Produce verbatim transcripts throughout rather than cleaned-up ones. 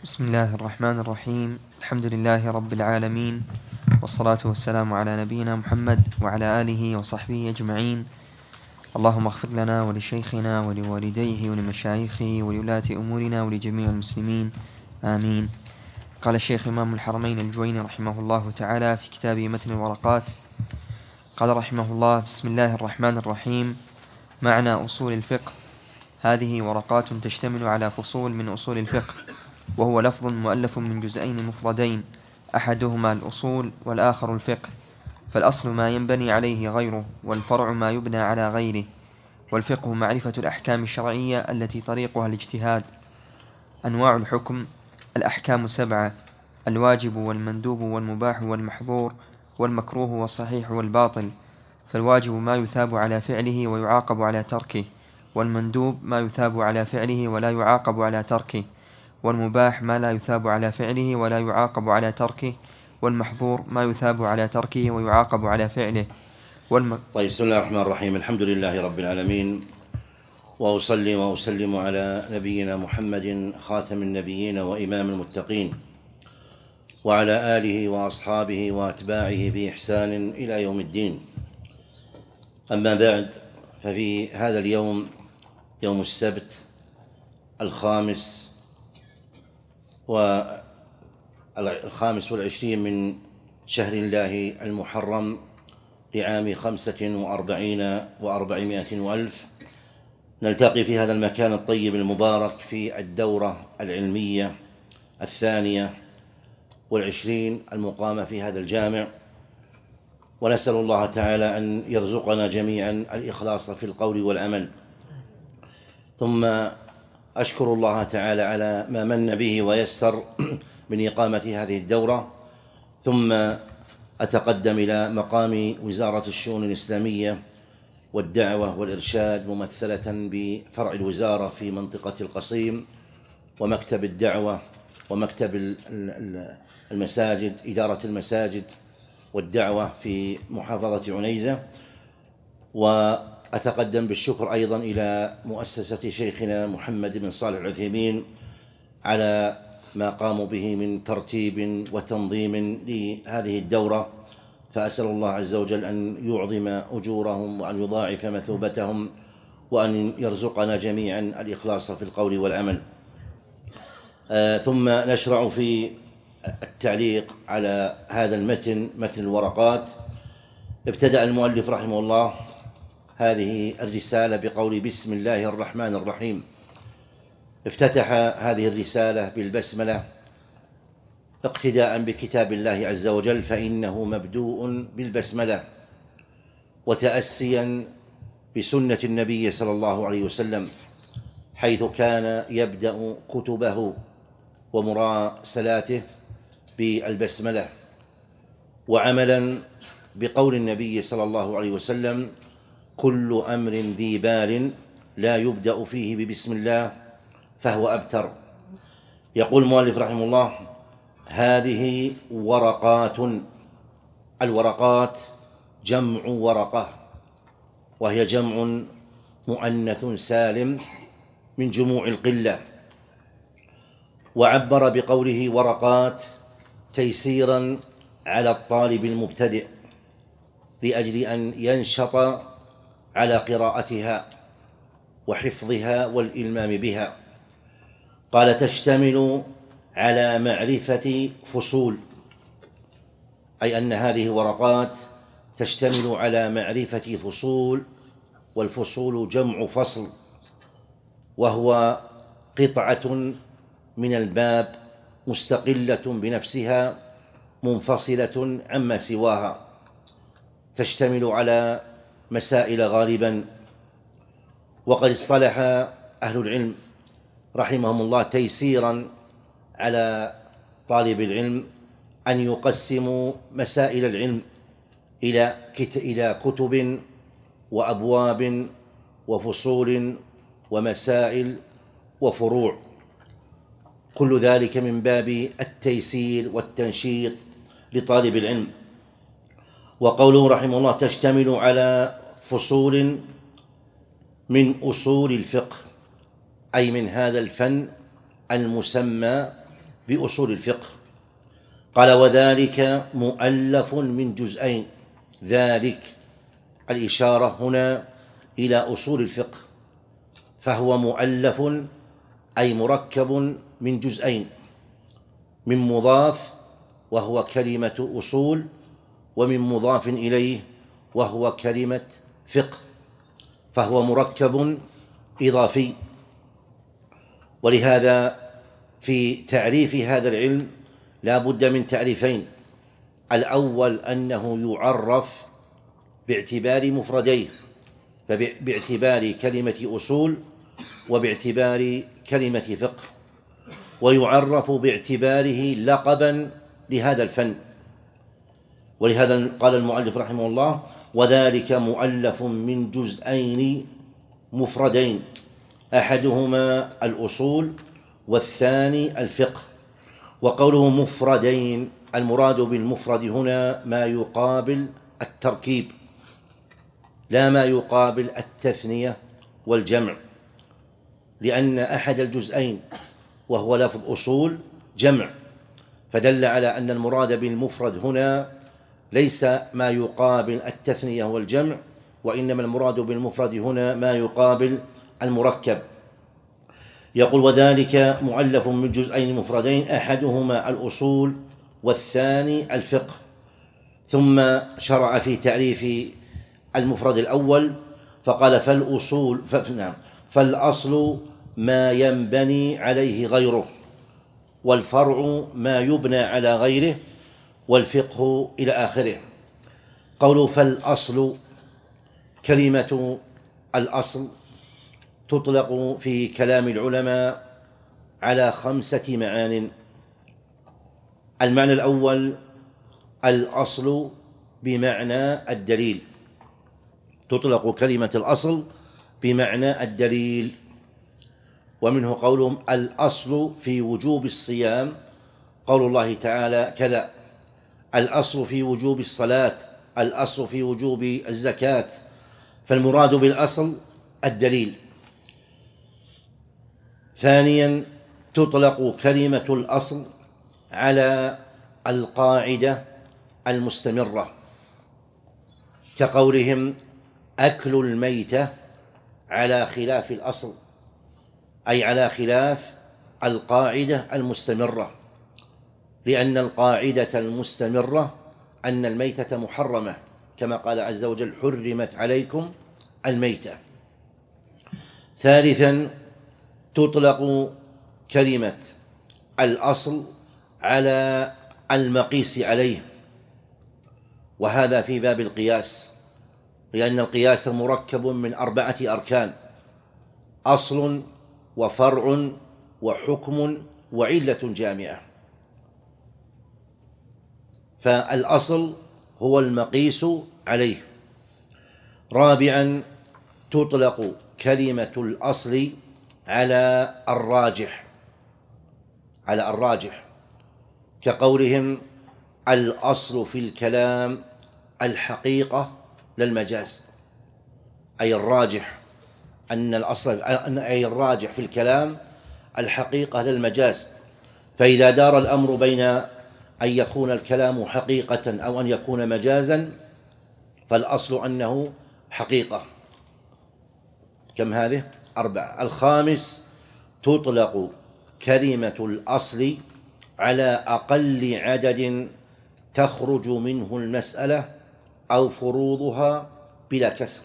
بسم الله الرحمن الرحيم. الحمد لله رب العالمين، والصلاة والسلام على نبينا محمد وعلى آله وصحبه أجمعين. اللهم اغفر لنا ولشيخنا ولوالديه ولمشايخه ولولاة أمورنا ولجميع المسلمين، آمين. قال الشيخ إمام الحرمين الجويني رحمه الله تعالى في كتابه متن الورقات، قال رحمه الله: بسم الله الرحمن الرحيم. معنى أصول الفقه: هذه ورقات تشتمل على فصول من أصول الفقه، وهو لفظ مؤلف من جزئين مفردين، أحدهما الأصول والآخر الفقه. فالأصل ما ينبني عليه غيره، والفرع ما يبنى على غيره. والفقه معرفة الأحكام الشرعية التي طريقها الاجتهاد. أنواع الحكم: الأحكام سبعة: الواجب والمندوب والمباح والمحظور والمكروه والصحيح والباطل. فالواجب ما يثاب على فعله ويعاقب على تركه، والمندوب ما يثاب على فعله ولا يعاقب على تركه، والمباح ما لا يثاب على فعله ولا يعاقب على تركه، والمحظور ما يثاب على تركه ويعاقب على فعله. والم... طيب، بسم الله الرحمن الرحيم. الحمد لله رب العالمين، وأصلي وأسلم على نبينا محمد خاتم النبيين وإمام المتقين، وعلى آله وأصحابه وأتباعه بإحسان إلى يوم الدين. أما بعد، ففي هذا اليوم، يوم السبت الخامس والخامس والعشرين من شهر الله المحرم لعام خمسة وأربعين وأربعمائة وألف، نلتقي في هذا المكان الطيب المبارك في الدورة العلمية الثانية والعشرين المقامة في هذا الجامع، ونسأل الله تعالى أن يرزقنا جميعا الإخلاص في القول والعمل. ثم أشكر الله تعالى على ما من به ويسر من إقامة هذه الدورة، ثم أتقدم إلى مقام وزارة الشؤون الإسلامية والدعوة والإرشاد ممثلة بفرع الوزارة في منطقة القصيم، ومكتب الدعوة ومكتب المساجد، إدارة المساجد والدعوة في محافظة عنيزة. وأتقدم بالشكر أيضا إلى مؤسسة شيخنا محمد بن صالح العثيمين على ما قاموا به من ترتيب وتنظيم لهذه الدورة، فأسأل الله عز وجل أن يعظم أجورهم وأن يضاعف مثوبتهم وأن يرزقنا جميعا الإخلاص في القول والعمل. آه ثم نشرع في التعليق على هذا المتن، متن الورقات. ابتدأ المؤلف رحمه الله هذه الرسالة بقول: بسم الله الرحمن الرحيم. افتتح هذه الرسالة بالبسملة اقتداء بكتاب الله عز وجل، فإنه مبدوء بالبسملة، وتأسيا بسنة النبي صلى الله عليه وسلم، حيث كان يبدأ كتبه ومراسلاته بالبسملة، وعملا بقول النبي صلى الله عليه وسلم: كل أمر ذي بال لا يبدأ فيه ببسم الله فهو أبتر. يقول المؤلف رحمه الله: هذه ورقات. الورقات جمع ورقة، وهي جمع مؤنث سالم من جموع القلة. وعبر بقوله ورقات تيسيرا على الطالب المبتدئ لأجل أن ينشط على قراءتها وحفظها والإلمام بها. قال: تشتمل على معرفة فصول، أي أن هذه ورقات تشتمل على معرفة فصول، والفصول جمع فصل، وهو قطعة من الباب مستقلة بنفسها منفصلة عما سواها، تشتمل على مسائل غالبا. وقد اصطلح أهل العلم رحمهم الله تيسيرا على طالب العلم أن يقسموا مسائل العلم إلى إلى كتب وأبواب وفصول ومسائل وفروع، كل ذلك من باب التيسير والتنشيط لطالب العلم. وقوله رحمه الله: تشتمل على فصول من أصول الفقه، أي من هذا الفن المسمى بأصول الفقه. قال وذلك مؤلف من جزئين. ذلك الإشارة هنا إلى أصول الفقه، فهو مؤلف أي مركب من جزئين، من مضاف وهو كلمة أصول، ومن مضاف إليه وهو كلمة فقه، فهو مركب إضافي. ولهذا في تعريف هذا العلم لا بد من تعريفين: الأول أنه يعرف باعتبار مفرديه، فباعتبار كلمة أصول وباعتبار كلمة فقه، ويعرف باعتباره لقبا لهذا الفن. ولهذا قال المؤلف رحمه الله: وذلك مؤلف من جزئين مفردين، أحدهما الأصول والثاني الفقه. وقوله مفردين، المراد بالمفرد هنا ما يقابل التركيب، لا ما يقابل التثنية والجمع، لأن أحد الجزئين وهو لفظ أصول جمع، فدل على أن المراد بالمفرد هنا ليس ما يقابل التثنية والجمع، وإنما المراد بالمفرد هنا ما يقابل المركب. يقول وذلك مؤلف من جزئين مفردين، أحدهما الأصول والثاني الفقه. ثم شرع في تعريف المفرد الأول فقال فالأصول فنعم فالأصل ما ينبني عليه غيره، والفرع ما يبنى على غيره، والفقه إلى آخره. قوله فالأصل، كلمة الأصل تطلق في كلام العلماء على خمسة معان. المعنى الأول الأصل بمعنى الدليل، تطلق كلمة الأصل بمعنى الدليل، ومنه قولهم الأصل في وجوب الصيام قول الله تعالى كذا، الأصل في وجوب الصلاة، الأصل في وجوب الزكاة، فالمراد بالأصل الدليل. ثانيا تطلق كلمة الأصل على القاعدة المستمرة، كقولهم أكل الميتة على خلاف الأصل، أي على خلاف القاعدة المستمرة، لأن القاعدة المستمرة أن الميتة محرمة، كما قال عز وجل حرمت عليكم الميتة. ثالثا تطلق كلمة الأصل على المقيس عليه، وهذا في باب القياس، لأن القياس مركب من أربعة أركان: أصل وفرع وحكم وعلة جامعة. فالأصل هو المقيس عليه. رابعا تطلق كلمة الأصل على الراجح، على الراجح كقولهم الأصل في الكلام الحقيقة للمجاز، أي الراجح أن الأصل أي الراجح في الكلام الحقيقة للمجاز. فإذا دار الأمر بين أن يكون الكلام حقيقة أو أن يكون مجازا فالأصل أنه حقيقة. كم هذه؟ أربعة. الخامس تطلق كلمة الأصل على أقل عدد تخرج منه المسألة أو فروضها بلا كسر.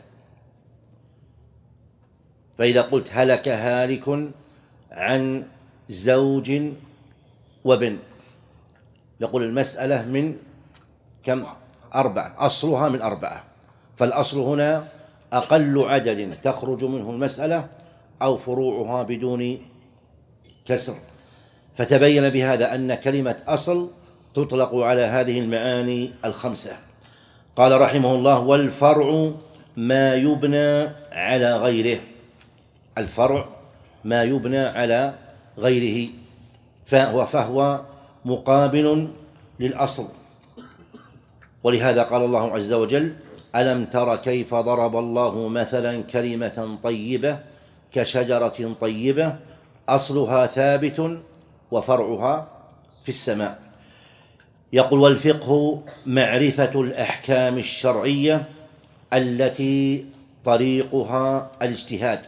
فإذا قلت هلك هالك عن زوج وبن، يقول المسألة من كم؟ أربعة، أصلها من أربعة، فالأصل هنا أقل عدد تخرج منه المسألة أو فروعها بدون كسر. فتبين بهذا أن كلمة أصل تطلق على هذه المعاني الخمسة. قال رحمه الله والفرع ما يبنى على غيره، الفرع ما يبنى على غيره، فهو, فهو مقابل للأصل. ولهذا قال الله عز وجل ألم تر كيف ضرب الله مثلا كلمة طيبة كشجرة طيبة أصلها ثابت وفرعها في السماء. يقول: والفقه معرفة الأحكام الشرعية التي طريقها الاجتهاد.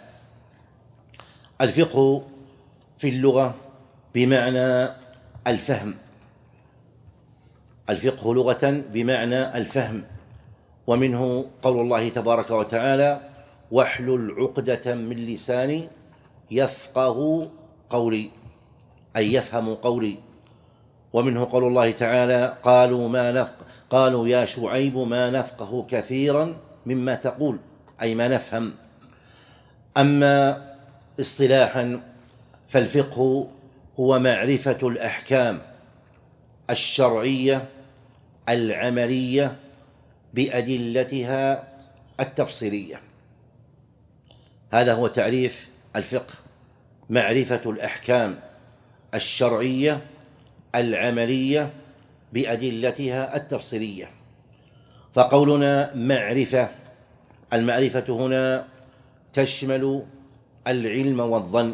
الفقه في اللغة بمعنى الفهم، الفقه لغة بمعنى الفهم، ومنه قول الله تبارك وتعالى: واحلل عقدة من لساني يفقه قولي، أي يفهم قولي. ومنه قول الله تعالى: قالوا ما نفق قالوا يا شعيب ما نفقه كثيرا مما تقول، أي ما نفهم. أما اصطلاحا فالفقه هو معرفة الأحكام الشرعية العملية بأدلتها التفصيلية. هذا هو تعريف الفقه: معرفة الأحكام الشرعية العملية بأدلتها التفصيلية. فقولنا معرفة، المعرفة هنا تشمل العلم والظن،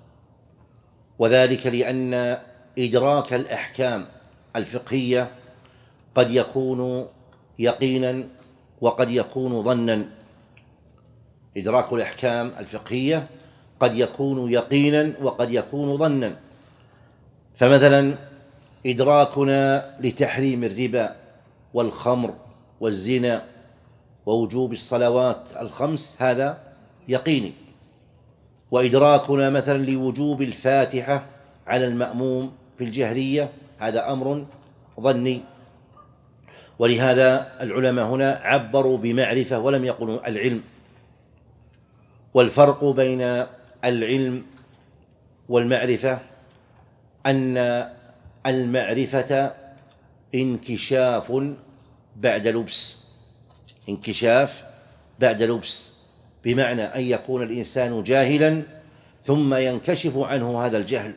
وذلك لأن إدراك الأحكام الفقهية قد يكون يقينا وقد يكون ظنا. إدراك الأحكام الفقهية قد يكون يقينا وقد يكون ظنا. فمثلا إدراكنا لتحريم الربا والخمر والزنا ووجوب الصلوات الخمس هذا يقيني، وإدراكنا مثلا لوجوب الفاتحة على المأموم في الجهرية هذا أمر ظني. ولهذا العلماء هنا عبروا بمعرفة ولم يقولوا العلم. والفرق بين العلم والمعرفة أن المعرفة انكشاف بعد لبس، انكشاف بعد لبس، بمعنى أن يكون الإنسان جاهلا ثم ينكشف عنه هذا الجهل.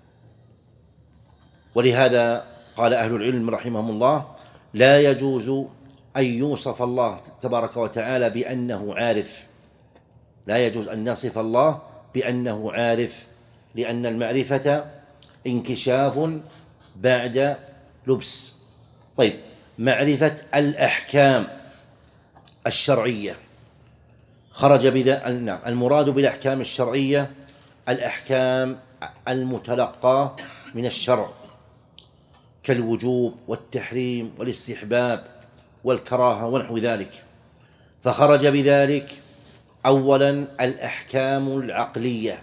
ولهذا قال أهل العلم رحمهم الله: لا يجوز أن يوصف الله تبارك وتعالى بأنه عارف، لا يجوز أن نصف الله بأنه عارف، لأن المعرفة انكشاف بعد لبس. طيب، معرفة الأحكام الشرعية خرج بذا نعم المراد بالأحكام الشرعية الأحكام المتلقاة من الشرع كالوجوب والتحريم والاستحباب والكراهة ونحو ذلك. فخرج بذلك أولا الأحكام العقلية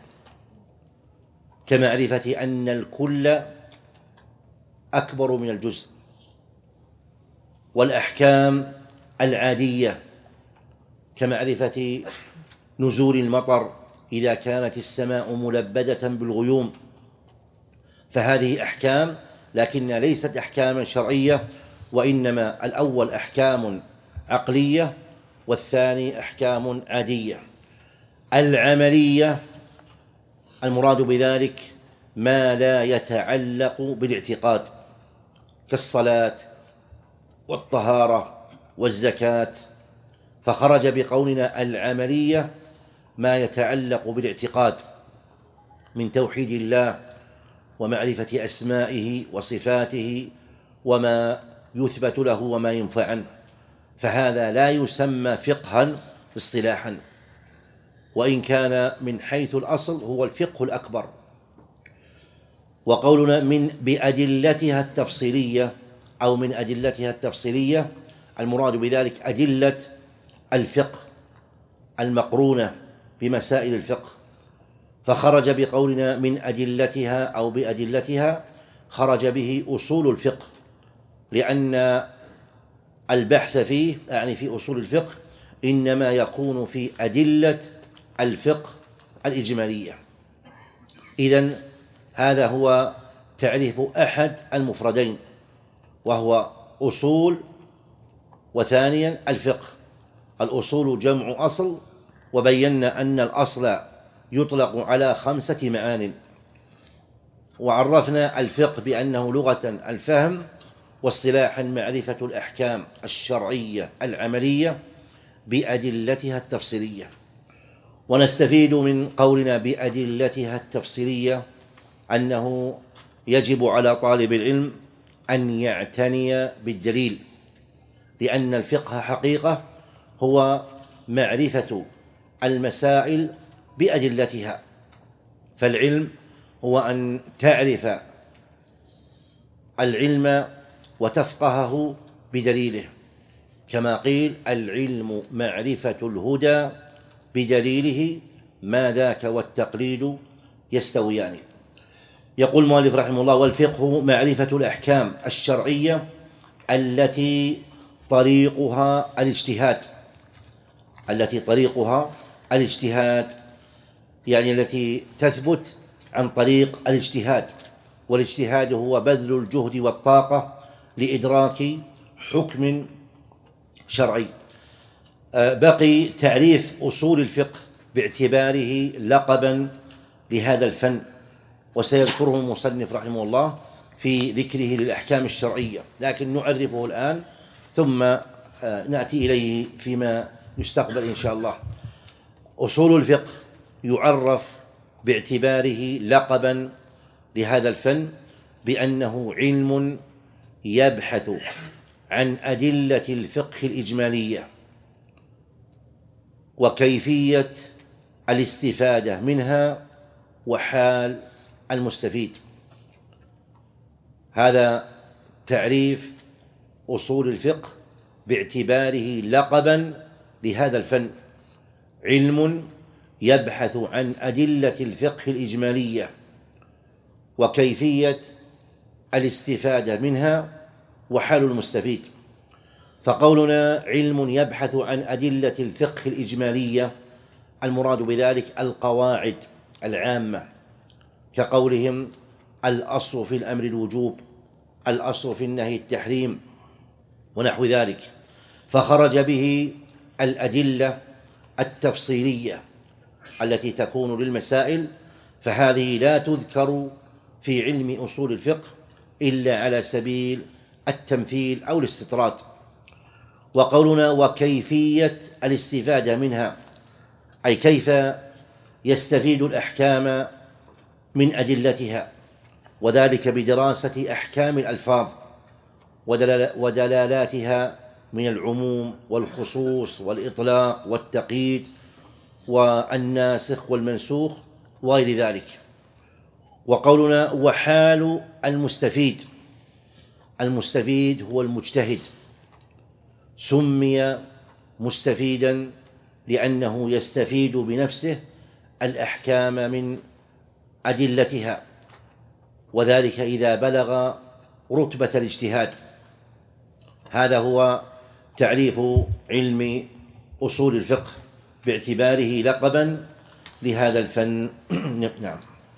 كمعرفة أن الكل أكبر من الجزء، والأحكام العادية كمعرفة نزول المطر إذا كانت السماء ملبدة بالغيوم. فهذه أحكام لكن ليست أحكاما شرعية، وإنما الأول أحكام عقلية والثاني أحكام عادية. العملية المراد بذلك ما لا يتعلق بالاعتقاد كالصلاة والطهارة والزكاة. فخرج بقولنا العملية ما يتعلق بالاعتقاد من توحيد الله ومعرفة أسمائه وصفاته وما يثبت له وما ينفى عنه، فهذا لا يسمى فقها اصطلاحا، وإن كان من حيث الأصل هو الفقه الأكبر. وقولنا من بأدلتها التفصيلية أو من أدلتها التفصيلية المراد بذلك أدلة الفقه المقرونة بمسائل الفقه. فخرج بقولنا من أدلتها أو بأدلتها خرج به أصول الفقه، لأن البحث فيه يعني في أصول الفقه إنما يكون في أدلة الفقه الإجمالية. إذن هذا هو تعريف أحد المفردين، وهو أصول، وثانيا الفقه. الأصول جمع أصل، وبينا أن الأصل يطلق على خمسة معان، وعرفنا الفقه بأنه لغة الفهم، واصطلاحا معرفة الأحكام الشرعية العملية بأدلتها التفصيلية. ونستفيد من قولنا بأدلتها التفصيلية أنه يجب على طالب العلم أن يعتني بالدليل، لأن الفقه حقيقة هو معرفة المسائل بأدلتها. فالعلم هو أن تعرف العلم وتفقهه بدليله، كما قيل: العلم معرفة الهدى بدليله، ما ذاك والتقليد يستويان. يقول المؤلف رحمه الله: والفقه معرفة الأحكام الشرعية التي طريقها الاجتهاد التي طريقها الاجتهاد يعني التي تثبت عن طريق الاجتهاد. والاجتهاد هو بذل الجهد والطاقة لإدراك حكم شرعي. بقي تعريف أصول الفقه باعتباره لقبا لهذا الفن، وسيذكره المصنف رحمه الله في ذكره للأحكام الشرعية، لكن نعرفه الآن ثم نأتي إليه فيما يستقبل إن شاء الله. أصول الفقه يعرف باعتباره لقبا لهذا الفن بأنه علم يبحث عن أدلة الفقه الإجمالية وكيفية الاستفادة منها وحال المستفيد. هذا تعريف أصول الفقه باعتباره لقبا لهذا الفن: علم يبحث عن أدلة الفقه الإجمالية وكيفية الاستفادة منها وحال المستفيد. فقولنا علم يبحث عن أدلة الفقه الإجمالية، المراد بذلك القواعد العامة، كقولهم: الأصل في الأمر الوجوب، الأصل في النهي التحريم، ونحو ذلك. فخرج به الأدلة التفصيلية التي تكون للمسائل، فهذه لا تذكر في علم أصول الفقه إلا على سبيل التمثيل أو الاستطراد. وقولنا وكيفية الاستفادة منها، أي كيف يستفيد الأحكام من أدلتها، وذلك بدراسة أحكام الألفاظ ودلالاتها من العموم والخصوص والإطلاق والتقييد والناسخ والمنسوخ وغير ذلك. وقولنا وحال المستفيد، المستفيد هو المجتهد، سمي مستفيدا لأنه يستفيد بنفسه الأحكام من أدلتها، وذلك إذا بلغ رتبة الاجتهاد. هذا هو تعريف علم أصول الفقه باعتباره لقبا لهذا الفن. نعم.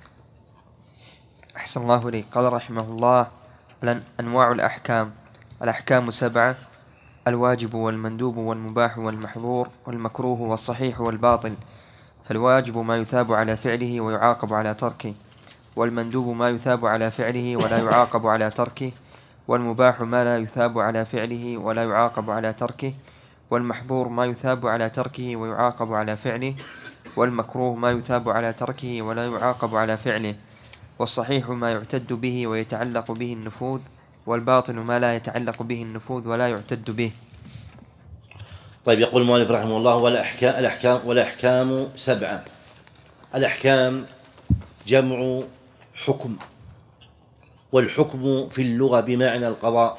أحسن الله إليك. قال رحمه الله: أنواع الأحكام: الأحكام سبعة: الواجب والمندوب والمباح والمحظور والمكروه والصحيح والباطل. فالواجب ما يثاب على فعله ويعاقب على تركه، والمندوب ما يثاب على فعله ولا يعاقب على تركه، والمباح ما لا يثاب على فعله ولا يعاقب على تركه، والمحظور ما يثاب على تركه ويعاقب على فعله، والمكروه ما يثاب على تركه ولا يعاقب على فعله، والصحيح ما يعتد به ويتعلق به النفوذ، والباطل ما لا يتعلق به النفوذ ولا يعتد به. طيب، يقول المؤلف رحمه الله: والأحكام, الأحكام والأحكام سبعة. الأحكام جمع حكم، والحكم في اللغة بمعنى القضاء،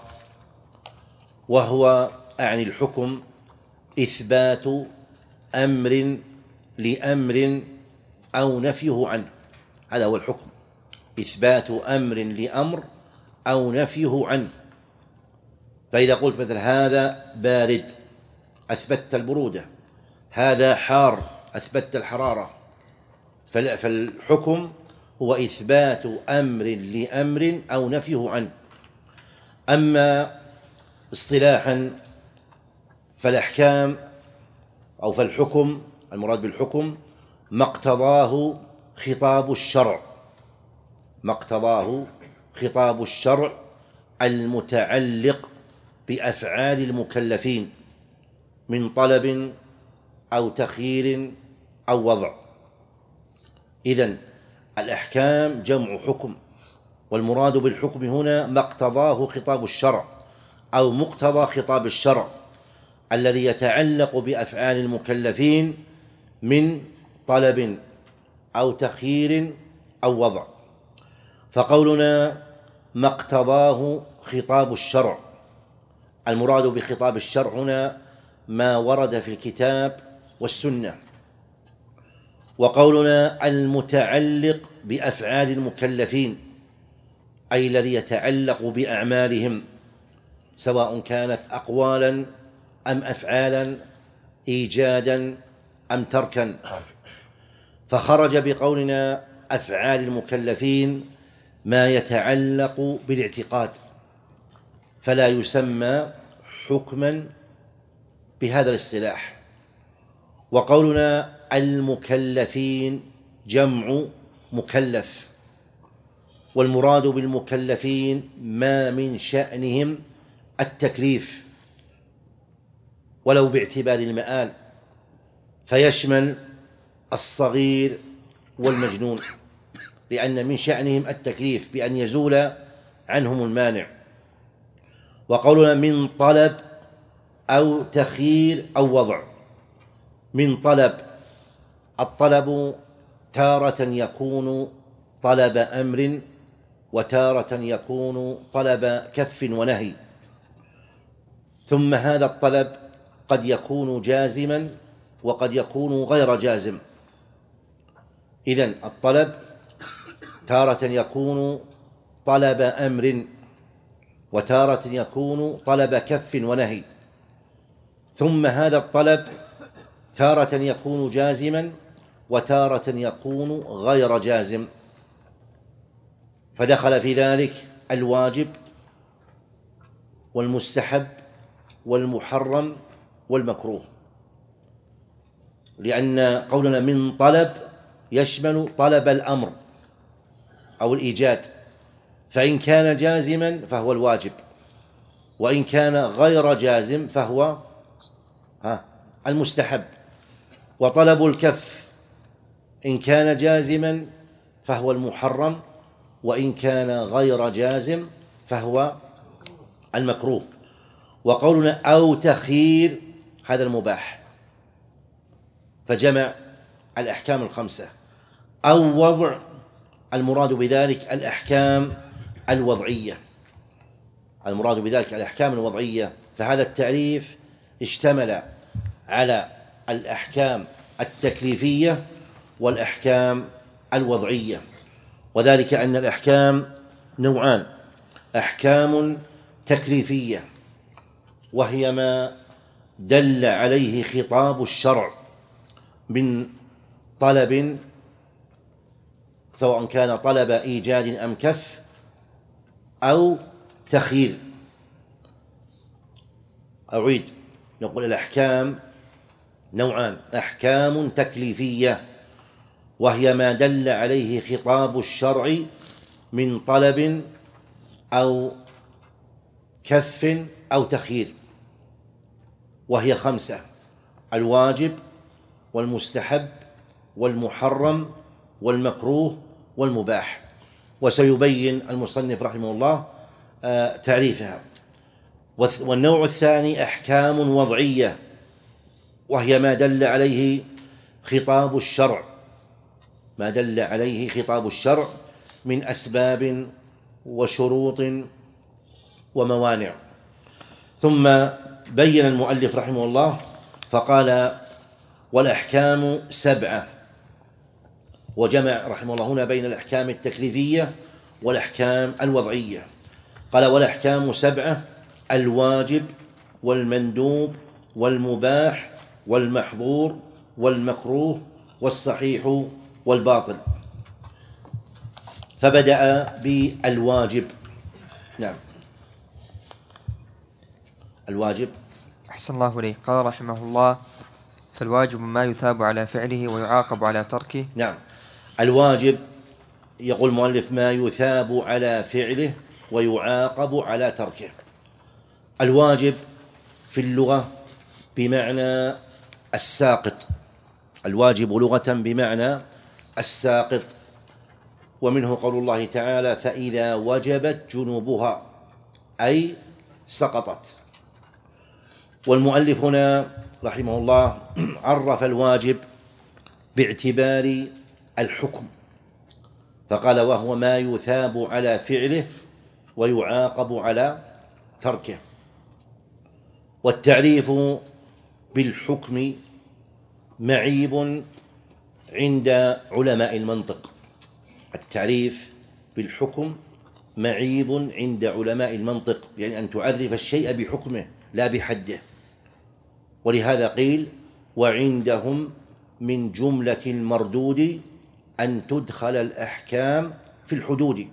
وهو أعني الحكم إثبات أمر لأمر أو نفيه عنه. هذا هو الحكم، إثبات أمر لأمر أو نفيه عنه. فإذا قلت مثلا هذا بارد، أثبتت البرودة، هذا حار، أثبتت الحرارة. فالحكم هو إثبات أمر لأمر أو نفيه عنه. أما اصطلاحا فالأحكام أو فالحكم، المراد بالحكم ما اقتضاه خطاب الشرع، ما اقتضاه خطاب الشرع المتعلق بأفعال المكلفين من طلب أو تخيير أو وضع. إذن الأحكام جمع حكم، والمراد بالحكم هنا ما اقتضاه خطاب الشرع أو مقتضى خطاب الشرع الذي يتعلق بأفعال المكلفين من طلب أو تخيير أو وضع. فقولنا ما اقتضاه خطاب الشرع، المراد بخطاب الشرع هنا ما ورد في الكتاب والسنة. وقولنا المتعلق بأفعال المكلفين أي الذي يتعلق بأعمالهم سواء كانت أقوالا أم أفعالا، إيجادا أم تركا. فخرج بقولنا أفعال المكلفين ما يتعلق بالاعتقاد، فلا يسمى حكما بهذا الاصطلاح. وقولنا المكلفين جمع مكلف، والمراد بالمكلفين ما من شأنهم التكليف ولو باعتبار المآل، فيشمل الصغير والمجنون، لأن من شأنهم التكليف بأن يزول عنهم المانع. وقولنا من طلب أو تخيير أو وضع. من طلب، الطلب تارة يكون طلب أمر وتارة يكون طلب كف ونهي، ثم هذا الطلب قد يكون جازما وقد يكون غير جازم. إذن الطلب تارة يكون طلب أمر وتارة يكون طلب كف ونهي، ثم هذا الطلب تارة يكون جازما وتارة يكون غير جازم. فدخل في ذلك الواجب والمستحب والمحرم والمكروه، لأن قولنا من طلب يشمل طلب الأمر أو الإيجاد، فإن كان جازما فهو الواجب، وإن كان غير جازم فهو المستحب. وطلب الكف إن كان جازما فهو المحرم، وإن كان غير جازم فهو المكروه. وقولنا أو تخيير هذا المباح، فجمع الأحكام الخمسة. أو وضع، المراد بذلك الأحكام الوضعية، المراد بذلك الأحكام الوضعية. فهذا التعريف اشتمل على الأحكام التكليفية والأحكام الوضعية، وذلك أن الأحكام نوعان: أحكام تكليفية وهي ما دل عليه خطاب الشرع من طلب، سواء كان طلب إيجاد أم كف أو تخيير. أعيد، نقول الأحكام نوعان: أحكام تكليفية وهي ما دل عليه خطاب الشرع من طلب أو كف أو تخيير، وهي خمسة: الواجب والمستحب والمحرم والمكروه والمباح. وسيبين المصنف رحمه الله تعريفها. والنوع الثاني أحكام وضعية وهي ما دل عليه خطاب الشرع، ما دل عليه خطاب الشرع من أسباب وشروط وموانع. ثم بين المؤلف رحمه الله فقال: والأحكام سبعة، وجمع رحمه الله هنا بين الأحكام التكليفية والأحكام الوضعية. قال: والأحكام سبعة: الواجب والمندوب والمباح والمحظور والمكروه والصحيح والباطل. فبدأ بالواجب. نعم. الواجب. أحسن الله إليك. قال رحمه الله: فالواجب ما يثاب على فعله ويعاقب على تركه. نعم. الواجب، يقول المؤلف، ما يثاب على فعله ويعاقب على تركه. الواجب في اللغة بمعنى الساقط، الواجب لغة بمعنى الساقط، ومنه قول الله تعالى: فإذا وجبت جنوبها، أي سقطت. والمؤلف هنا رحمه الله عرف الواجب باعتبار الحكم، فقال: وهو ما يثاب على فعله ويعاقب على تركه. والتعريف بالحكم معيب عند علماء المنطق. التعريف بالحكم معيب عند علماء المنطق، يعني أن تعرف الشيء بحكمه لا بحده. ولهذا قيل: وعندهم من جملة المردود أن تدخل الأحكام في الحدود،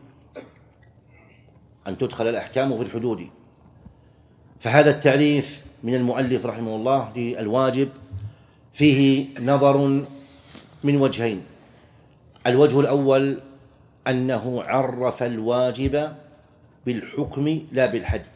أن تدخل الأحكام في الحدود. فهذا التعريف من المؤلف رحمه الله للواجب فيه نظر من وجهين. الوجه الأول أنه عرف الواجب بالحكم لا بالحد.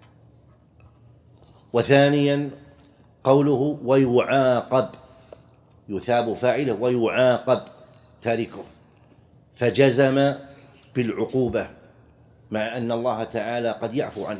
وثانيا قوله: ويعاقب، يثاب فاعله ويعاقب تاركه، فجزم بالعقوبة، مع أن الله تعالى قد يعفو عنه.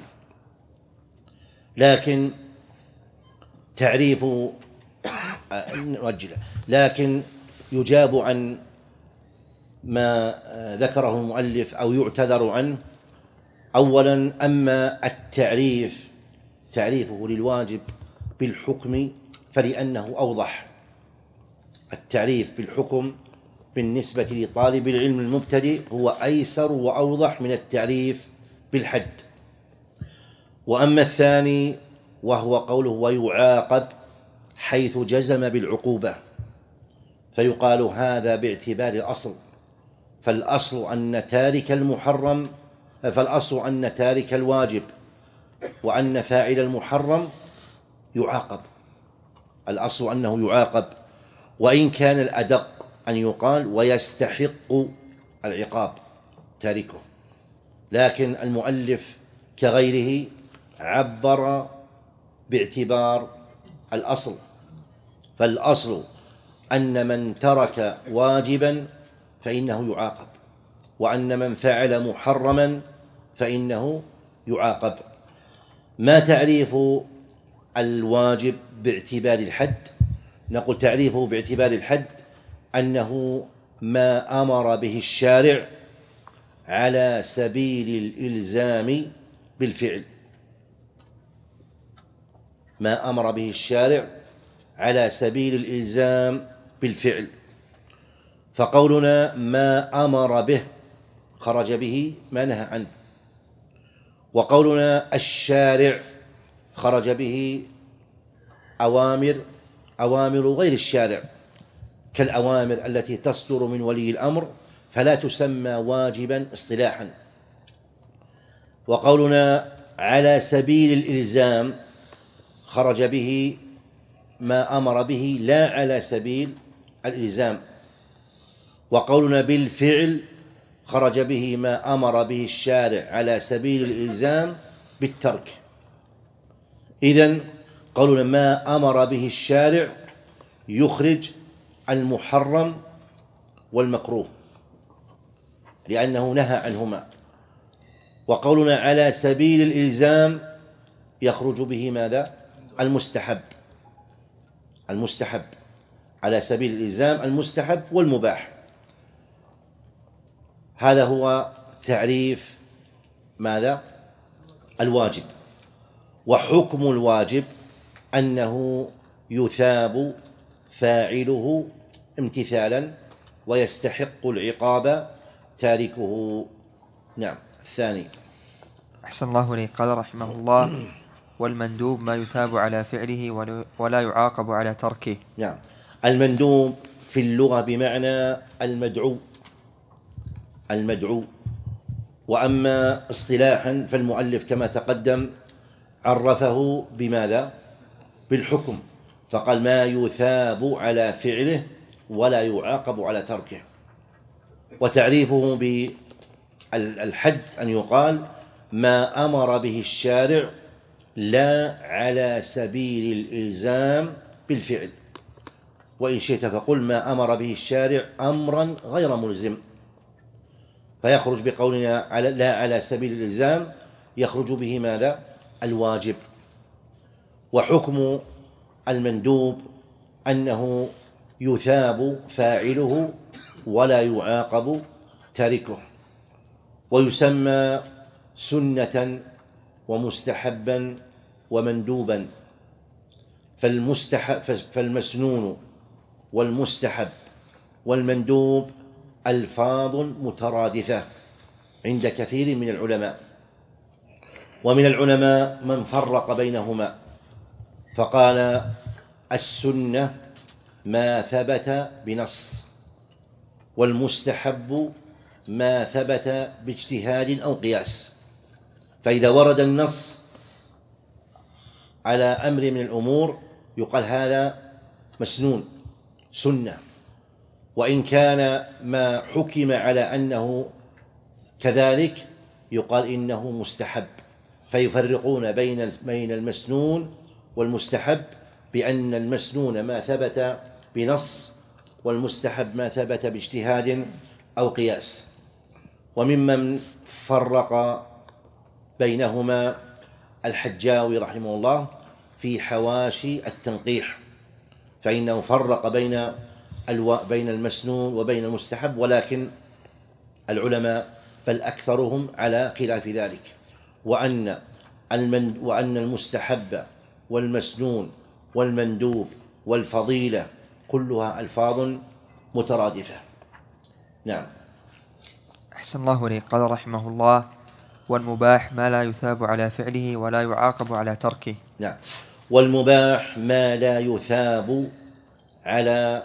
لكن تعريف نؤجله لكن يجاب عن ما ذكره المؤلف أو يعتذر عنه. أولا، أما التعريف تعريفه للواجب بالحكم فلأنه أوضح. التعريف بالحكم بالنسبة لطالب العلم المبتدئ هو أيسر وأوضح من التعريف بالحد. وأما الثاني وهو قوله: ويعاقب، حيث جزم بالعقوبة، فيقال هذا باعتبار الأصل. فالأصل أن تارك المحرم فالأصل أن تارك الواجب وأن فاعل المحرم يعاقب، الأصل أنه يعاقب، وإن كان الأدق أن يقال: ويستحق العقاب تاركه. لكن المؤلف كغيره عبر باعتبار الأصل، فالأصل أن من ترك واجبا فإنه يعاقب، وأن من فعل محرما فإنه يعاقب. ما تعريف الواجب باعتبار الحد؟ نقول تعريفه باعتبار الحد أنه ما أمر به الشارع على سبيل الإلزام بالفعل، ما أمر به الشارع على سبيل الإلزام بالفعل. فقولنا ما أمر به خرج به ما نهى عنه، وقولنا الشارع خرج به أوامر أوامر غير الشارع، كالأوامر التي تصدر من ولي الأمر فلا تسمى واجبا اصطلاحا. وقولنا على سبيل الإلزام خرج به ما أمر به لا على سبيل الإلزام. وقولنا بالفعل خرج به ما أمر به الشارع على سبيل الإلزام بالترك. إذن قولنا ما أمر به الشارع يخرج المحرم والمكروه لأنه نهى عنهما، وقولنا على سبيل الإلزام يخرج به ماذا؟ المستحب المستحب على سبيل الإلزام المستحب والمباح. هذا هو تعريف ماذا؟ الواجب. وحكم الواجب أنه يثاب فاعله امتثالا ويستحق العقاب تاركه. نعم. الثاني. أحسن الله إليك. قال رحمه الله: والمندوب ما يثاب على فعله ولا يعاقب على تركه. نعم. المندوب في اللغة بمعنى المدعو المدعو وأما اصطلاحا فالمؤلف كما تقدم عرفه بماذا؟ بالحكم، فقال ما يثاب على فعله ولا يعاقب على تركه. وتعريفه بالحد أن يقال ما أمر به الشارع لا على سبيل الإلزام بالفعل، وإن شئت فقل ما أمر به الشارع أمرا غير ملزم. فيخرج بقولنا على لا على سبيل الإلزام، يخرج به ماذا؟ الواجب. وحكم المندوب أنه يثاب فاعله ولا يعاقب تاركه، ويسمى سنة ومستحبا ومندوبا. فالمستحب فالمسنون والمستحب والمندوب ألفاظ مترادفة عند كثير من العلماء، ومن العلماء من فرق بينهما فقال السنة ما ثبت بنص، والمستحب ما ثبت باجتهاد أو قياس. فإذا ورد النص على أمر من الأمور يقال هذا مسنون سنة، وإن كان ما حكم على أنه كذلك يقال إنه مستحب. فيفرقون بين بين المسنون والمستحب بأن المسنون ما ثبت بنص، والمستحب ما ثبت باجتهاد أو قياس. وممن فرق بينهما الحجاوي رحمه الله في حواشي التنقيح، فإنه فرق بين الو... بين المسنون وبين المستحب، ولكن العلماء بل أكثرهم على خلاف ذلك، وأن المن... وأن المستحب والمسنون والمندوب والفضيلة كلها ألفاظ مترادفة. نعم. أحسن الله إليك. قال رحمه الله: والمباح ما لا يثاب على فعله ولا يعاقب على تركه. نعم. والمباح ما لا يثاب على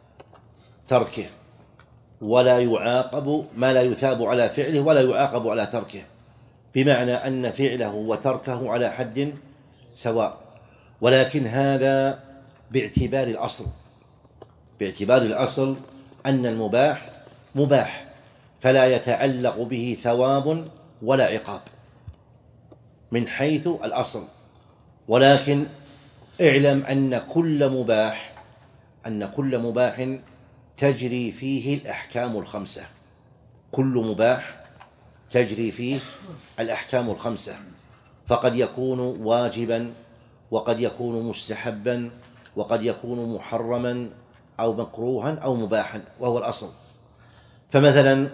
تركه ولا يعاقب، ما لا يثاب على فعله ولا يعاقب على تركه، بمعنى أن فعله وتركه على حد سواء، ولكن هذا باعتبار الأصل. باعتبار الأصل أن المباح مباح فلا يتعلق به ثواب ولا عقاب من حيث الأصل، ولكن اعلم أن كل مباح أن كل مباح تجري فيه الأحكام الخمسة. كل مباح تجري فيه الأحكام الخمسة، فقد يكون واجبا، وقد يكون مستحبا، وقد يكون محرما أو مكروها أو مباحا، وهو الأصل. فمثلا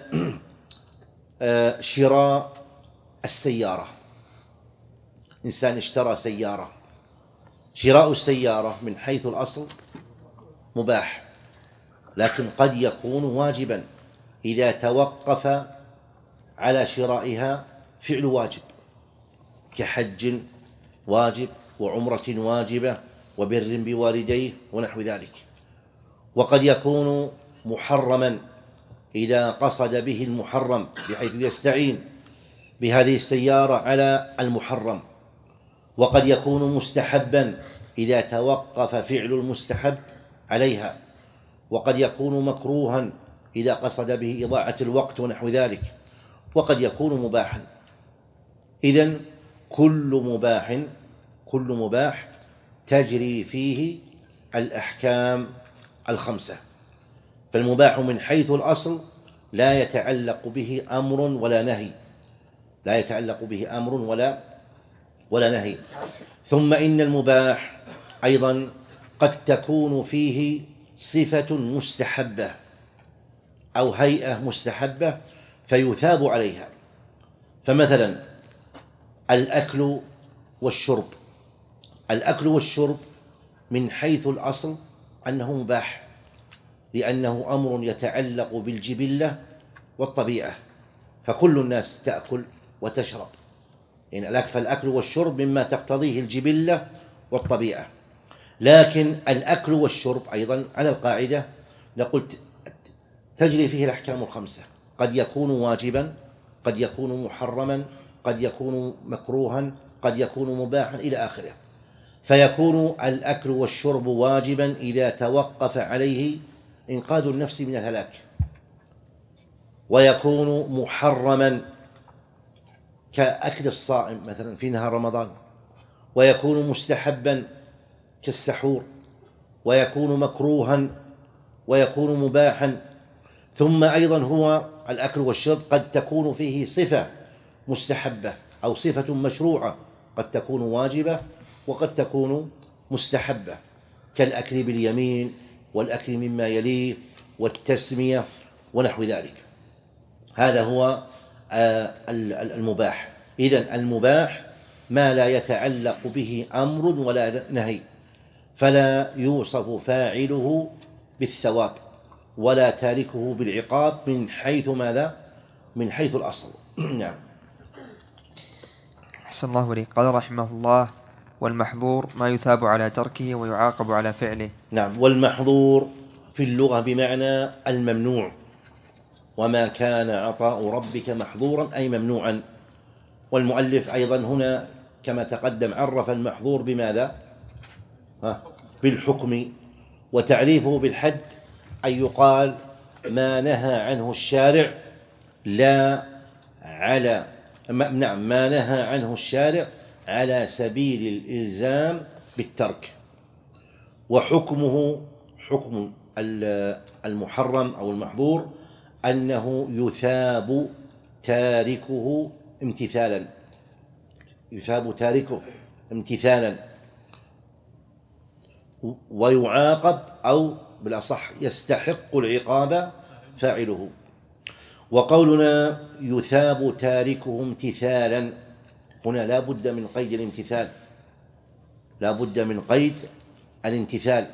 شراء السيارة، إنسان اشترى سيارة، شراء السيارة من حيث الأصل مباح، لكن قد يكون واجبا إذا توقف على شرائها فعل واجب كحج واجب وعمرة واجبة وبر بوالديه ونحو ذلك. وقد يكون محرما إذا قصد به المحرم بحيث يستعين بهذه السيارة على المحرم. وقد يكون مستحبا إذا توقف فعل المستحب عليها. وقد يكون مكروها إذا قصد به إضاعة الوقت ونحو ذلك. وقد يكون مباحا. إذن كل مباح كل مباح تجري فيه الأحكام الخمسة. فالمباح من حيث الأصل لا يتعلق به أمر ولا نهي، لا يتعلق به أمر ولا ولا نهي. ثم إن المباح أيضا قد تكون فيه صفة مستحبة أو هيئة مستحبة فيثاب عليها. فمثلا الأكل والشرب، الأكل والشرب من حيث الأصل أنه مباح، لأنه أمر يتعلق بالجبلة والطبيعة، فكل الناس تأكل وتشرب، يعني فالأكل والشرب مما تقتضيه الجبلة والطبيعة. لكن الأكل والشرب أيضا على القاعدة نقول تجري فيه الأحكام الخمسة، قد يكون واجبا، قد يكون محرما، قد يكون مكروها، قد يكون مباحا إلى آخره. فيكون الأكل والشرب واجبا إذا توقف عليه إنقاذ النفس من الهلاك، ويكون محرما كأكل الصائم مثلا في نهار رمضان، ويكون مستحبا كالسحور، ويكون مكروها، ويكون مباحا. ثم أيضا هو الأكل والشرب قد تكون فيه صفة مستحبة أو صفة مشروعة، قد تكون واجبة وقد تكون مستحبة، كالأكل باليمين والأكل مما يليه والتسمية ونحو ذلك. هذا هو المباح. إذن المباح ما لا يتعلق به أمر ولا نهي، فلا يوصف فاعله بالثواب ولا تاركه بالعقاب من حيث ماذا؟ من حيث الأصل. نعم. أحسن الله إليك. قال رحمه الله: والمحظور ما يثاب على تركه ويعاقب على فعله. نعم. والمحظور في اللغة بمعنى الممنوع، وما كان عطاء ربك محظورا أي ممنوعا. والمؤلف أيضا هنا كما تقدم عرف المحظور بماذا؟ ها بالحكم، وتعريفه بالحد أن يقال ما نهى عنه الشارع لا على نعم ما نهى عنه الشارع على سبيل الإلزام بالترك. وحكمه حكم المحرم أو المحظور أنه يثاب تاركه امتثالا، يثاب تاركه امتثالا ويعاقب أو بالأصح يستحق العقاب فاعله. وقولنا يثاب تاركه امتثالا هنا لا بد من قيد الامتثال، لا بد من قيد الامتثال،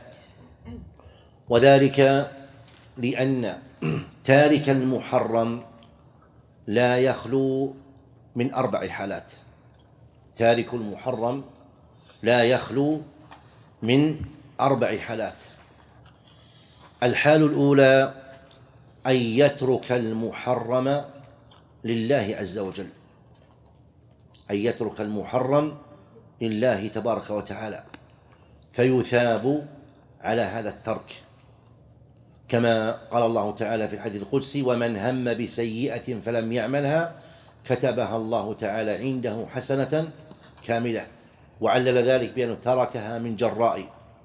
وذلك لأن تارك المحرم لا يخلو من أربع حالات. تارك المحرم لا يخلو من أربع حالات. الحال الأولى أن يترك المحرم لله عز وجل، أن يترك المحرم لله تبارك وتعالى فيثاب على هذا الترك، كما قال الله تعالى في الحديث القدسي: ومن هم بسيئة فلم يعملها كتبها الله تعالى عنده حسنة كاملة، وعلل ذلك بأنه تركها من جراء.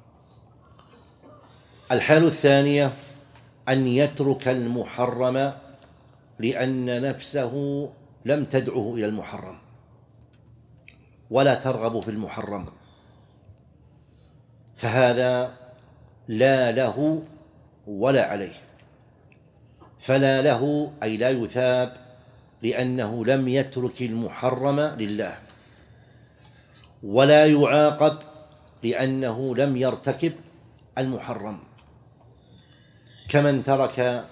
الحال الثانية أن يترك المحرم لأن نفسه لم تدعه إلى المحرم ولا ترغب في المحرم، فهذا لا له ولا عليه. فلا له أي لا يثاب لأنه لم يترك المحرم لله، ولا يعاقب لأنه لم يرتكب المحرم، كمن ترك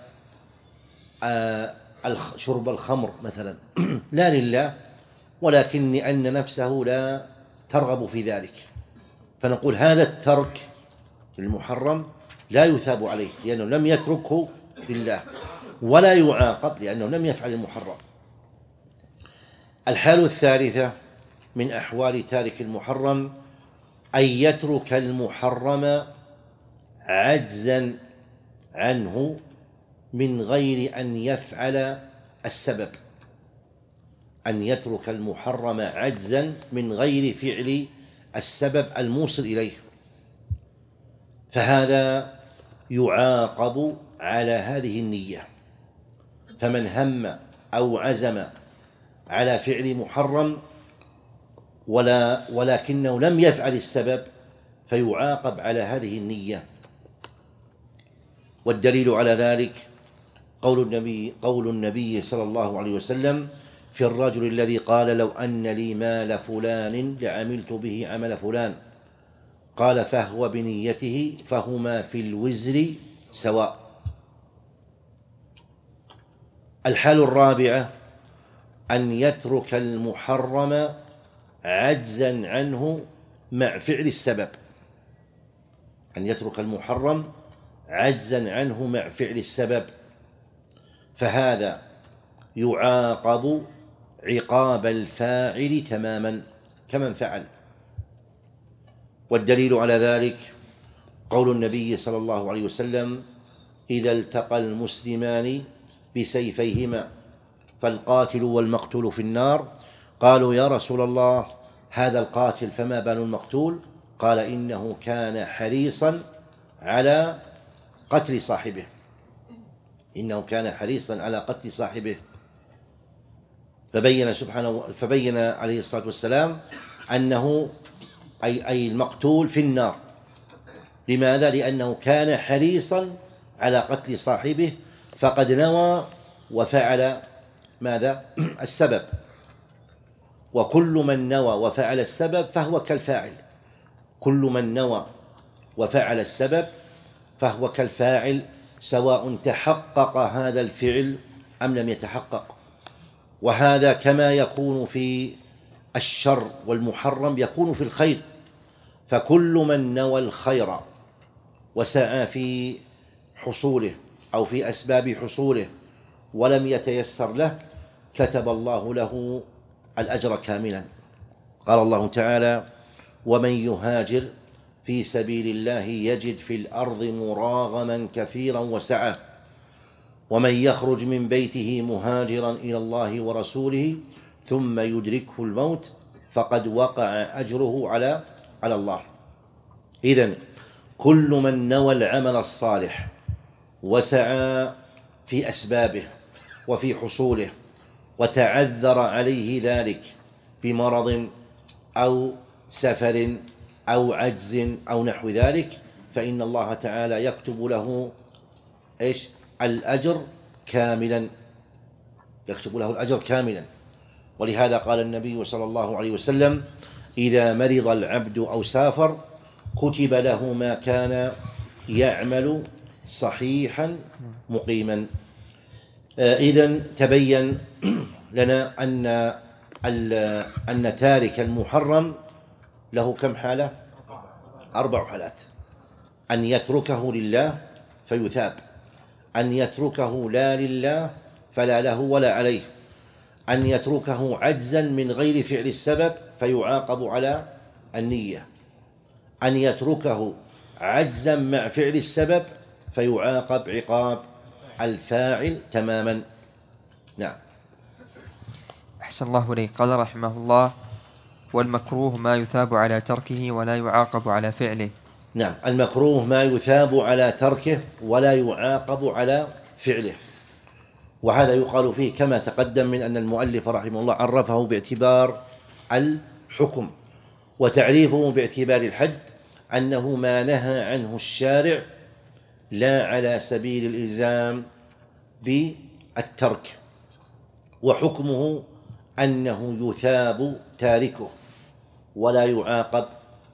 شرب الخمر مثلا لا لله ولكن لأن نفسه لا ترغب في ذلك، فنقول هذا الترك للمحرم لا يثاب عليه لأنه لم يتركه لله، ولا يعاقب لأنه لم يفعل المحرم. الحال الثالثة من أحوال تارك المحرم أن يترك المحرم عجزا عنه من غير أن يفعل السبب، أن يترك المحرم عجزا من غير فعل السبب الموصل إليه، فهذا يعاقب على هذه النية. فمن هم أو عزم على فعل محرم ولا ولكنه لم يفعل السبب فيعاقب على هذه النية. والدليل على ذلك قول النبي قول النبي صلى الله عليه وسلم في الرجل الذي قال: لو أن لي مال فلان لعملت به عمل فلان، قال: فهو بنيته فهما في الوزر سواء. الحال الرابعة أن يترك المحرم عجزا عنه مع فعل السبب، أن يترك المحرم عجزا عنه مع فعل السبب، فهذا يعاقب عقاب الفاعل تماما كمن فعل. والدليل على ذلك قول النبي صلى الله عليه وسلم: إذا التقى المسلمان بسيفيهما فالقاتل والمقتول في النار، قالوا: يا رسول الله هذا القاتل فما بال المقتول؟ قال: إنه كان حريصا على قتل صاحبه. إنه كان حريصا على قتل صاحبه، فبين سبحانه فبين عليه الصلاة والسلام أنه أي أي المقتول في النار. لماذا؟ لأنه كان حريصا على قتل صاحبه، فقد نوى وفعل ماذا؟ السبب. وكل من نوى وفعل السبب فهو كالفاعل، كل من نوى وفعل السبب فهو كالفاعل، سواء تحقق هذا الفعل أم لم يتحقق. وهذا كما يكون في الشر والمحرم يكون في الخير، فكل من نوى الخير وسعى في حصوله أو في أسباب حصوله ولم يتيسر له كتب الله له الأجر كاملا. قال الله تعالى: ومن يهاجر في سبيل الله يجد في الأرض مراغما كثيرا وسعة، ومن يخرج من بيته مهاجرا إلى الله ورسوله ثم يدركه الموت فقد وقع أجره على على الله. إذن كل من نوى العمل الصالح وسعى في أسبابه وفي حصوله وتعذر عليه ذلك بمرض أو سفر أو عجز أو نحو ذلك، فإن الله تعالى يكتب له إيش؟ الأجر كاملا، يكتب له الأجر كاملا. ولهذا قال النبي صلى الله عليه وسلم: إذا مرض العبد أو سافر كتب له ما كان يعمل صحيحا مقيما. إذن تبين لنا أن أن تارك المحرم له كم حالة؟ أربع حالات: أن يتركه لله فيثاب، أن يتركه لا لله فلا له ولا عليه، أن يتركه عجزا من غير فعل السبب فيعاقب على النية، أن يتركه عجزا مع فعل السبب فيعاقب عقاب الفاعل تماما. نعم. أحسن الله إليك. قال رحمه الله: والمكروه ما يثاب على تركه ولا يعاقب على فعله. نعم، المكروه ما يثاب على تركه ولا يعاقب على فعله. وهذا يقال فيه كما تقدم من أن المؤلف رحمه الله عرفه باعتبار الحكم، وتعريفه باعتبار الحد أنه ما نهى عنه الشارع لا على سبيل الإلزام بالترك، وحكمه أنه يثاب تاركه ولا يعاقب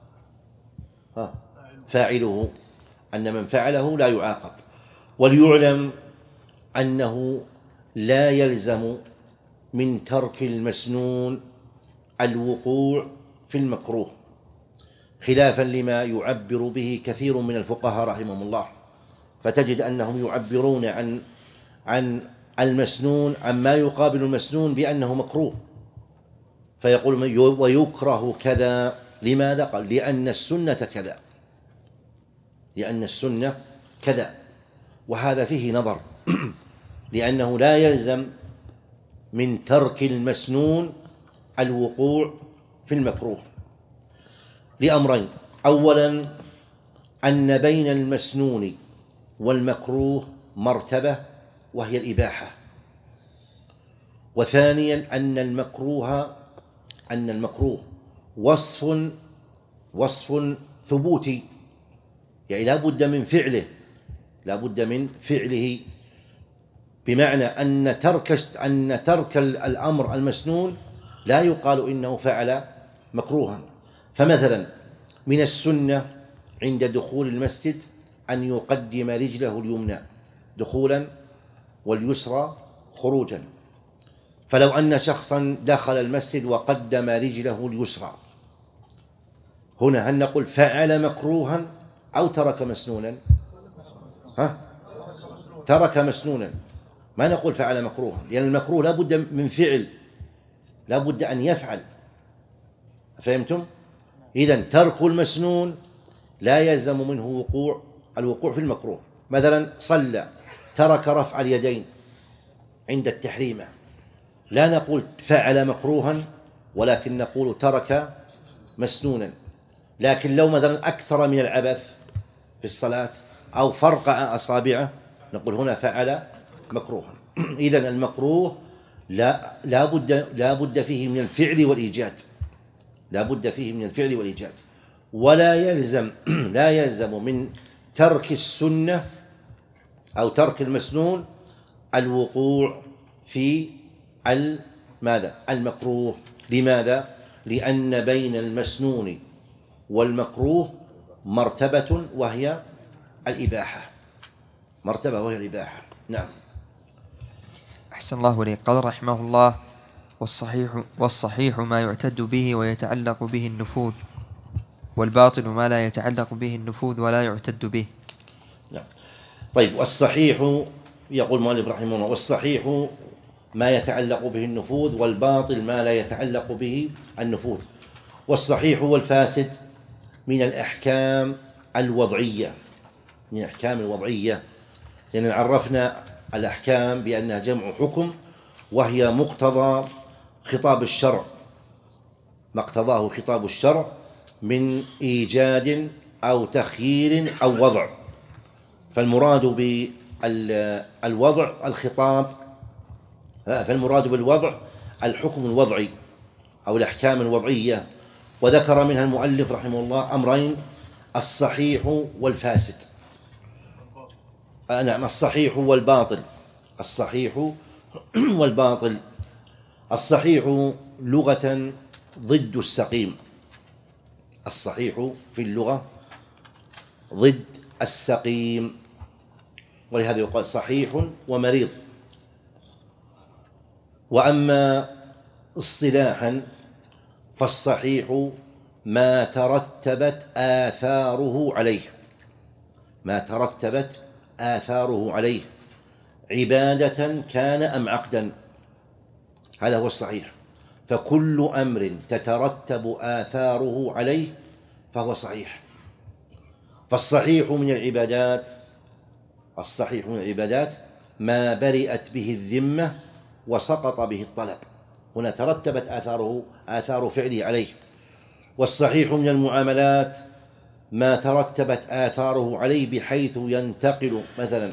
فاعله، أن من فعله لا يعاقب. وليعلم أنه لا يلزم من ترك المسنون الوقوع في المكروه، خلافا لما يعبر به كثير من الفقهاء رحمهم الله، فتجد أنهم يعبرون عن عن المسنون عما يقابل المسنون بأنه مكروه، فيقول ويكره كذا. لماذا؟ قال: لأن السنة كذا، لأن السنة كذا. وهذا فيه نظر، لأنه لا يلزم من ترك المسنون الوقوع في المكروه لأمرين: أولا أن بين المسنون والمكروه مرتبة وهي الإباحة، وثانيا أن المكروه أن المكروه وصف وصف ثبوتي، يعني لا بد من فعله، لا بد من فعله، بمعنى أن ترك أن ترك الأمر المسنون لا يقال إنه فعل مكروها. فمثلا من السنة عند دخول المسجد أن يقدم رجله اليمنى دخولا واليسرى خروجا، فلو أن شخصا دخل المسجد وقدم رجله اليسرى، هنا هل نقول فعل مكروها أو ترك مسنونا؟ ها؟ ترك مسنونا، ما نقول فعل مكروها، لأن المكروه لا بد من فعل، لا بد أن يفعل. فهمتم؟ إذن ترك المسنون لا يلزم منه وقوع الوقوع في المكروه. مثلا صلى ترك رفع اليدين عند التحريمة، لا نقول فعل مكروها، ولكن نقول ترك مسنونا. لكن لو مثلا أكثر من العبث في الصلاة أو فرقع أصابعه، نقول هنا فعل مكروها. إذن المكروه لا لا بد لا بد فيه من الفعل والإيجاد، لا بد فيه من الفعل والإيجاد، ولا يلزم لا يلزم من ترك السنة أو ترك المسنون الوقوع في ماذا؟ المكروه. لماذا؟ لأن بين المسنون والمكروه مرتبة وهي الإباحة، مرتبة وهي الإباحة. نعم. أحسن الله إليك. قال رحمه الله: والصحيح والصحيح ما يعتد به ويتعلق به النفوذ، والباطل ما لا يتعلق به النفوذ ولا يعتد به. نعم. طيب، والصحيح يقول المؤلف رحمه الله: والصحيح ما يتعلق به النفوذ، والباطل ما لا يتعلق به النفوذ. والصحيح والفاسد من الأحكام الوضعية، من الأحكام الوضعية، لأن يعني عرفنا الأحكام بأنها جمع حكم، وهي مقتضى خطاب الشرع، ما اقتضاه خطاب الشرع من إيجاد أو تخيير أو وضع. فالمراد بالوضع الخطاب، فالمراد بالوضع الحكم الوضعي أو الأحكام الوضعية. وذكر منها المؤلف رحمه الله أمرين: الصحيح والفاسد. آه نعم، الصحيح والباطل. الصحيح والباطل. الصحيح لغة ضد السقيم، الصحيح في اللغة ضد السقيم، ولهذا يقال صحيح ومريض. وأما اصطلاحا فالصحيح ما ترتبت آثاره عليه، ما ترتبت آثاره عليه عبادة كان أم عقدا، هذا هو الصحيح. فكل أمر تترتب آثاره عليه فهو صحيح. فالصحيح من العبادات، الصحيح من العبادات ما برئت به الذمة وسقط به الطلب، هنا ترتبت آثاره آثار فعله عليه. والصحيح من المعاملات ما ترتبت آثاره عليه بحيث ينتقل مثلا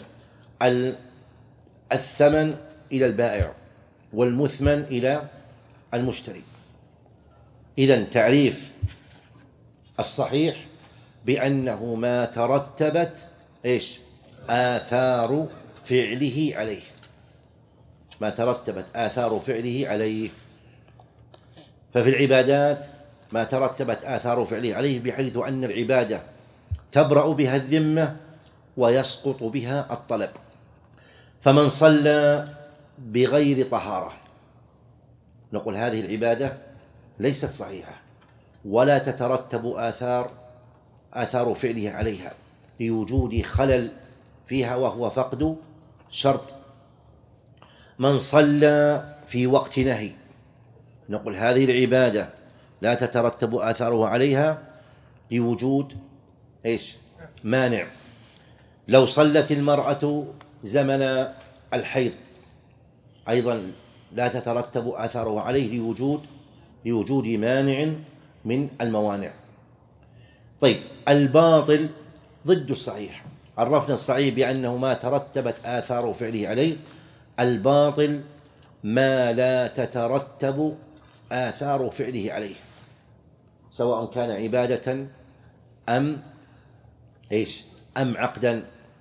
الثمن إلى البائع والمثمن إلى المشتري. إذن تعريف الصحيح بأنه ما ترتبت إيش؟ آثار فعله عليه، ما ترتبت آثار فعله عليه. ففي العبادات ما ترتبت آثار فعله عليه بحيث أن العبادة تبرأ بها الذمة ويسقط بها الطلب. فمن صلى بغير طهارة نقول هذه العبادة ليست صحيحة ولا تترتب آثار آثار فعله عليها لوجود خلل فيها وهو فقد شرط. من صلى في وقت نهي نقول هذه العبادة لا تترتب آثاره عليها لوجود إيش؟ مانع. لو صلت المرأة زمن الحيض أيضا لا تترتب آثاره عليه لوجود لوجود مانع من الموانع. طيب، الباطل ضد الصحيح. عرفنا الصحيح بأنه ما ترتبت آثار فعله عليه. الباطل ما لا تترتب آثار فعله عليه، سواء كان عبادة أم إيش أم عقدا.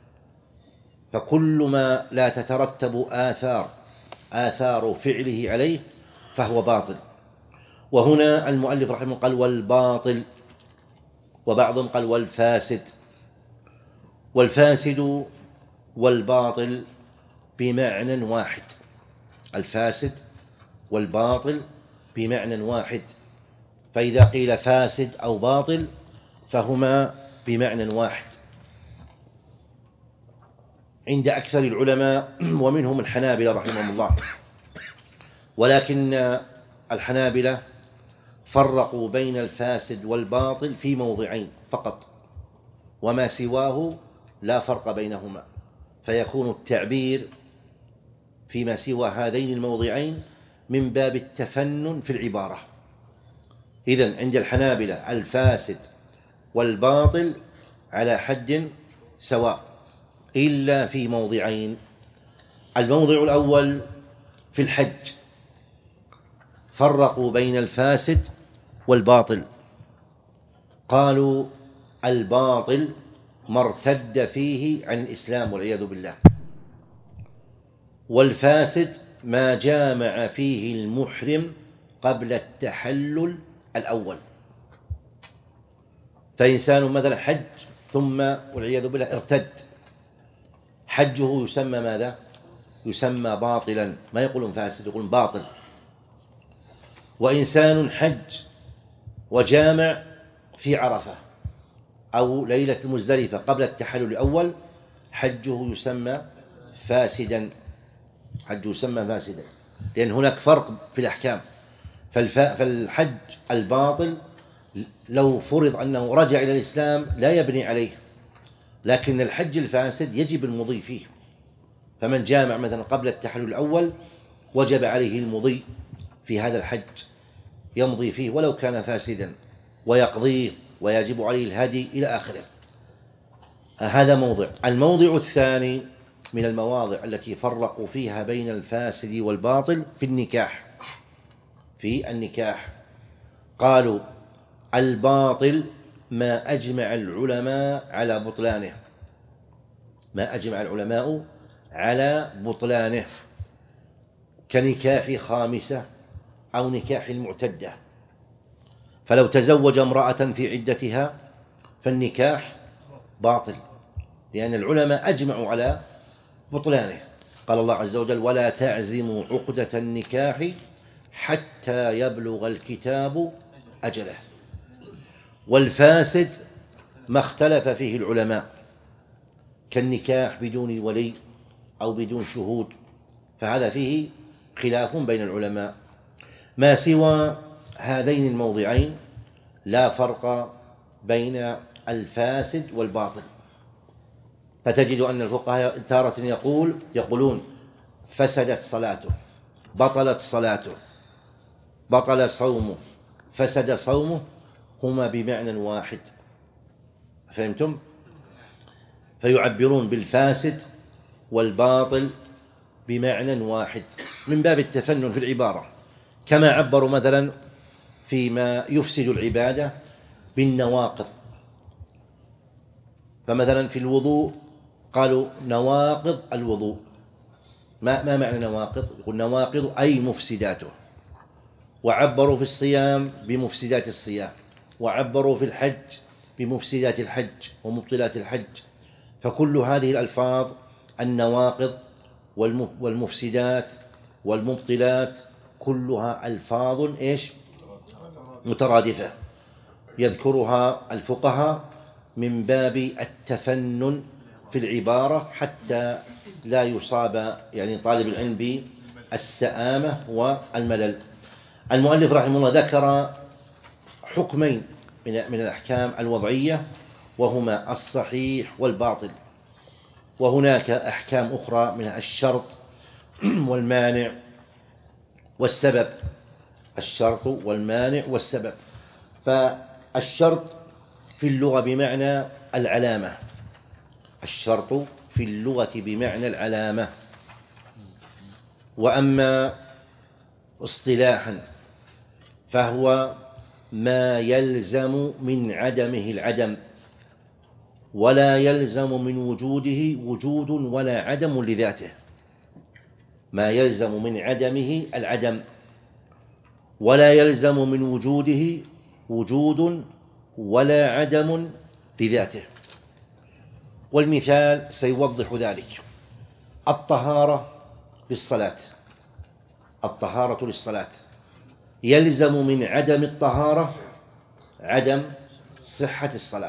فكل ما لا تترتب آثار آثار فعله عليه فهو باطل. وهنا المؤلف رحمه الله قال والباطل، وبعضهم قال والفاسد. والفاسد والباطل بمعنى واحد، الفاسد والباطل بمعنى واحد. فإذا قيل فاسد أو باطل فهما بمعنى واحد عند أكثر العلماء ومنهم الحنابلة رحمهم الله. ولكن الحنابلة فرقوا بين الفاسد والباطل في موضعين فقط، وما سواه لا فرق بينهما، فيكون التعبير فيما سوى هذين الموضعين من باب التفنن في العبارة. إذن عند الحنابلة الفاسد والباطل على حد سواء إلا في موضعين. الموضع الأول في الحج فرقوا بين الفاسد والباطل، قالوا الباطل ما ارتد فيه عن الإسلام والعياذ بالله، والفاسد ما جامع فيه المحرم قبل التحلل الأول. فإنسان مثلا حج ثم والعياذ بالله ارتد، حجه يسمى ماذا؟ يسمى باطلا، ما يقولون فاسد، يقولون باطل. وإنسان حج وجامع في عرفة أو ليلة مزدلفة قبل التحلل الأول، حجه يسمى فاسدا، حجه يسمى فاسدا، لأن هناك فرق في الأحكام. فالحج الباطل لو فرض أنه رجع إلى الإسلام لا يبني عليه، لكن الحج الفاسد يجب المضي فيه. فمن جامع مثلا قبل التحلل الأول وجب عليه المضي في هذا الحج، يمضي فيه ولو كان فاسدا ويقضيه ويجب عليه الهدي إلى آخره. هذا موضع. الموضع الثاني من المواضع التي فرقوا فيها بين الفاسد والباطل في النكاح. في النكاح قالوا الباطل ما أجمع العلماء على بطلانه، ما أجمع العلماء على بطلانه، كنكاح خامسة أو نكاح المعتدة. فلو تزوج امرأة في عدتها فالنكاح باطل، لأن العلماء أجمعوا على بطلانه. قال الله عز وجل ولا تعزموا عقدة النكاح حتى يبلغ الكتاب أجله. والفاسد ما اختلف فيه العلماء، كالنكاح بدون ولي أو بدون شهود، فهذا فيه خلاف بين العلماء. ما سوى هذين الموضعين لا فرق بين الفاسد والباطل. فتجد أن الفقهاء تارة يقول يقولون فسدت صلاته، بطلت صلاته، بطل صومه، فسد صومه، هما بمعنى واحد. فهمتم؟ فيعبرون بالفاسد والباطل بمعنى واحد من باب التفنن في العبارة، كما عبروا مثلا فيما يفسد العبادة بالنواقض. فمثلا في الوضوء قالوا نواقض الوضوء. ما, ما معنى نواقض؟ يقول نواقض أي مفسداته. وعبروا في الصيام بمفسدات الصيام، وعبروا في الحج بمفسدات الحج ومبطلات الحج. فكل هذه الألفاظ النواقض والمفسدات والمبطلات كلها ألفاظ إيش؟ مترادفة، يذكرها الفقهاء من باب التفنن في العبارة حتى لا يصاب يعني طالب العلم بالسآمة والملل. المؤلف رحمه الله ذكر حكمين من الأحكام الوضعية، وهما الصحيح والباطل. وهناك أحكام أخرى من الشرط والمانع والسبب، الشرط والمانع والسبب. فالشرط في اللغة بمعنى العلامة، الشرط في اللغة بمعنى العلامة. وأما اصطلاحا فهو ما يلزم من عدمه العدم، ولا يلزم من وجوده وجود ولا عدم لذاته. ما يلزم من عدمه العدم، ولا يلزم من وجوده وجود ولا عدم لذاته. والمثال سيوضح ذلك. الطهارة للصلاة، الطهارة للصلاة يلزم من عدم الطهارة عدم صحة الصلاة،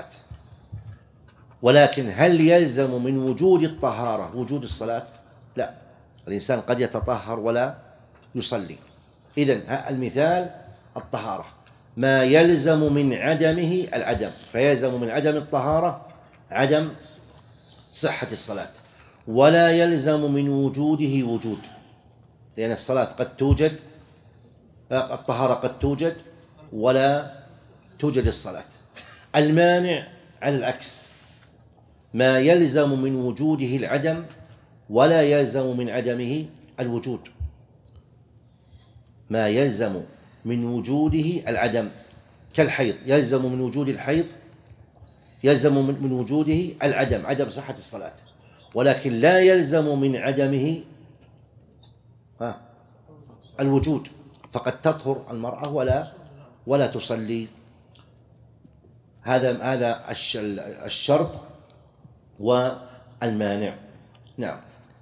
ولكن هل يلزم من وجود الطهارة وجود الصلاة؟ لا، الإنسان قد يتطهر ولا يصلي. إذن المثال الطهارة ما يلزم من عدمه العدم، فيلزم من عدم الطهارة عدم صحة الصلاة، ولا يلزم من وجوده وجود، لأن الصلاة قد توجد، الطهارة قد توجد ولا توجد الصلاة. المانع على العكس، ما يلزم من وجوده العدم ولا يلزم من عدمه الوجود. ما يلزم من وجوده العدم، كالحيض يلزم من وجود الحيض يلزم من وجوده العدم، عدم صحة الصلاة، ولكن لا يلزم من عدمه الوجود، فقد تطهر المرأة ولا ولا تصلي. هذا هذا الشرط والمانع. نعم.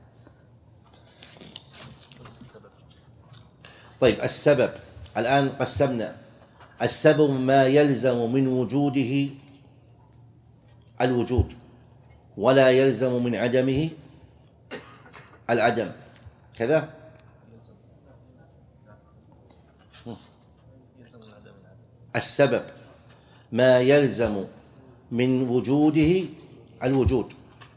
طيب السبب، الآن قسمنا السبب ما يلزم من وجوده الوجود ولا يلزم من عدمه العدم، كذا. السبب ما يلزم من وجوده الوجود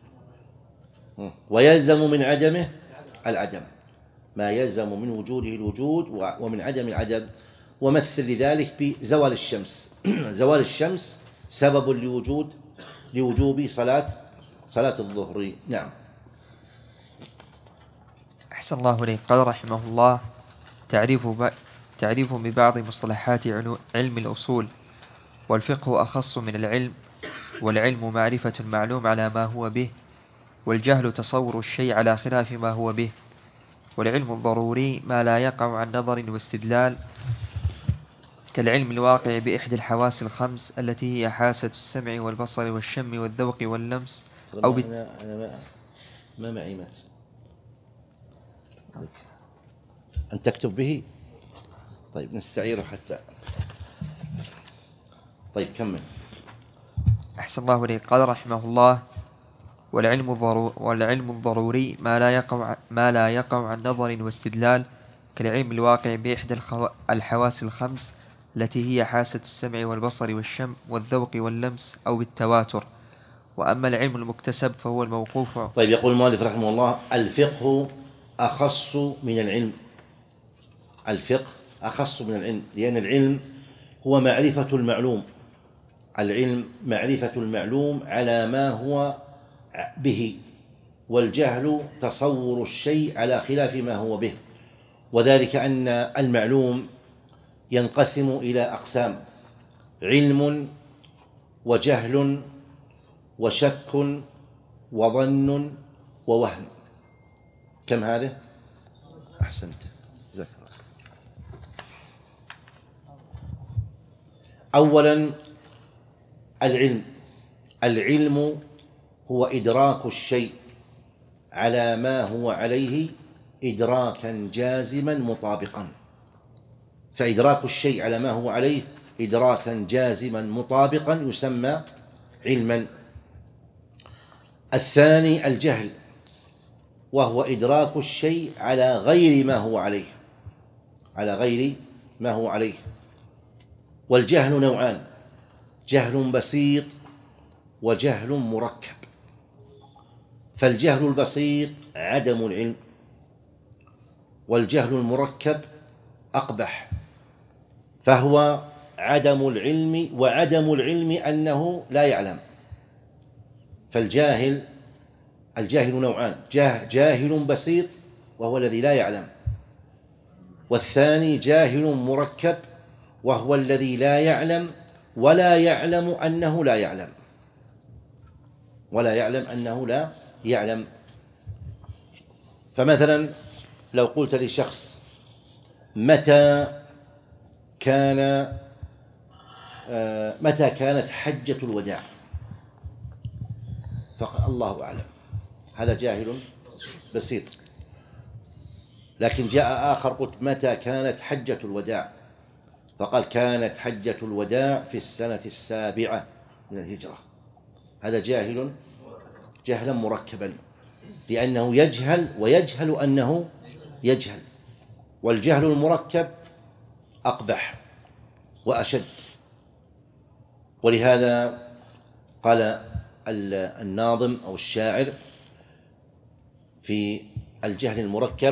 ويلزم من عدمه العدم، ما يلزم من وجوده الوجود ومن عدم العدم. ومثل لذلك بزوال الشمس. زوال الشمس سبب لوجود لوجوب صلاة صلاة الظهر. نعم. أحسن الله إليك. قال رحمه الله: تعريف ب... تعريف ببعض مصطلحات علم الأصول. والفقه أخص من العلم، والعلم معرفة المعلوم على ما هو به، والجهل تصور الشيء على خلاف ما هو به، والعلم الضروري ما لا يقع عن نظر واستدلال، كالعلم الواقع بإحدى الحواس الخمس التي هي حاسة السمع والبصر والشم والذوق واللمس. أو بت... أنا, أنا ما, ما معي ما أن تكتب به. طيب نستعيره حتى. طيب كمل. أحسن الله إليك. قال رحمه الله: والعلم الضروري, والعلم الضروري ما لا يقع ما لا يقع عن نظر واستدلال، كالعلم الواقع بإحدى الخو... الحواس الخمس التي هي حاسة السمع والبصر والشم والذوق واللمس، أو بالتواتر. وأما العلم المكتسب فهو الموقوف. طيب يقول المؤلف رحمه الله: الفقه أخص من العلم. الفقه أخص من العلم، لأن العلم هو معرفة المعلوم. العلم معرفة المعلوم على ما هو به، والجهل تصور الشيء على خلاف ما هو به. وذلك أن المعلوم ينقسم إلى أقسام: علم وجهل وشك وظن ووهم. كم هذا؟ أحسنت، جزاك الله. أولا العلم. العلم هو إدراك الشيء على ما هو عليه إدراكا جازما مطابقا. فإدراك الشيء على ما هو عليه إدراكا جازما مطابقا يسمى علما. الثاني الجهل، وهو إدراك الشيء على غير ما هو عليه على غير ما هو عليه. والجهل نوعان: جهل بسيط وجهل مركب. فالجهل البسيط عدم العلم، والجهل المركب أقبح، فهو عدم العلم، وعدم العلم أنه لا يعلم. فالجاهل الجاهل نوعان: جاهل بسيط وهو الذي لا يعلم، والثاني جاهل مركب وهو الذي لا يعلم ولا يعلم أنه لا يعلم ولا يعلم أنه لا يعلم. فمثلا لو قلت لشخص: متى كان متى كانت حجة الوداع؟ فقال: الله أعلم. هذا جاهل بسيط. لكن جاء آخر قلت: متى كانت حجة الوداع؟ فقال: كانت حجة الوداع في السنة السابعة من الهجرة. هذا جاهل جهلا مركبا، لأنه يجهل ويجهل أنه يجهل. والجهل المركب أقبح وأشد. ولهذا قال الناظم أو الشاعر في الجهل المركب: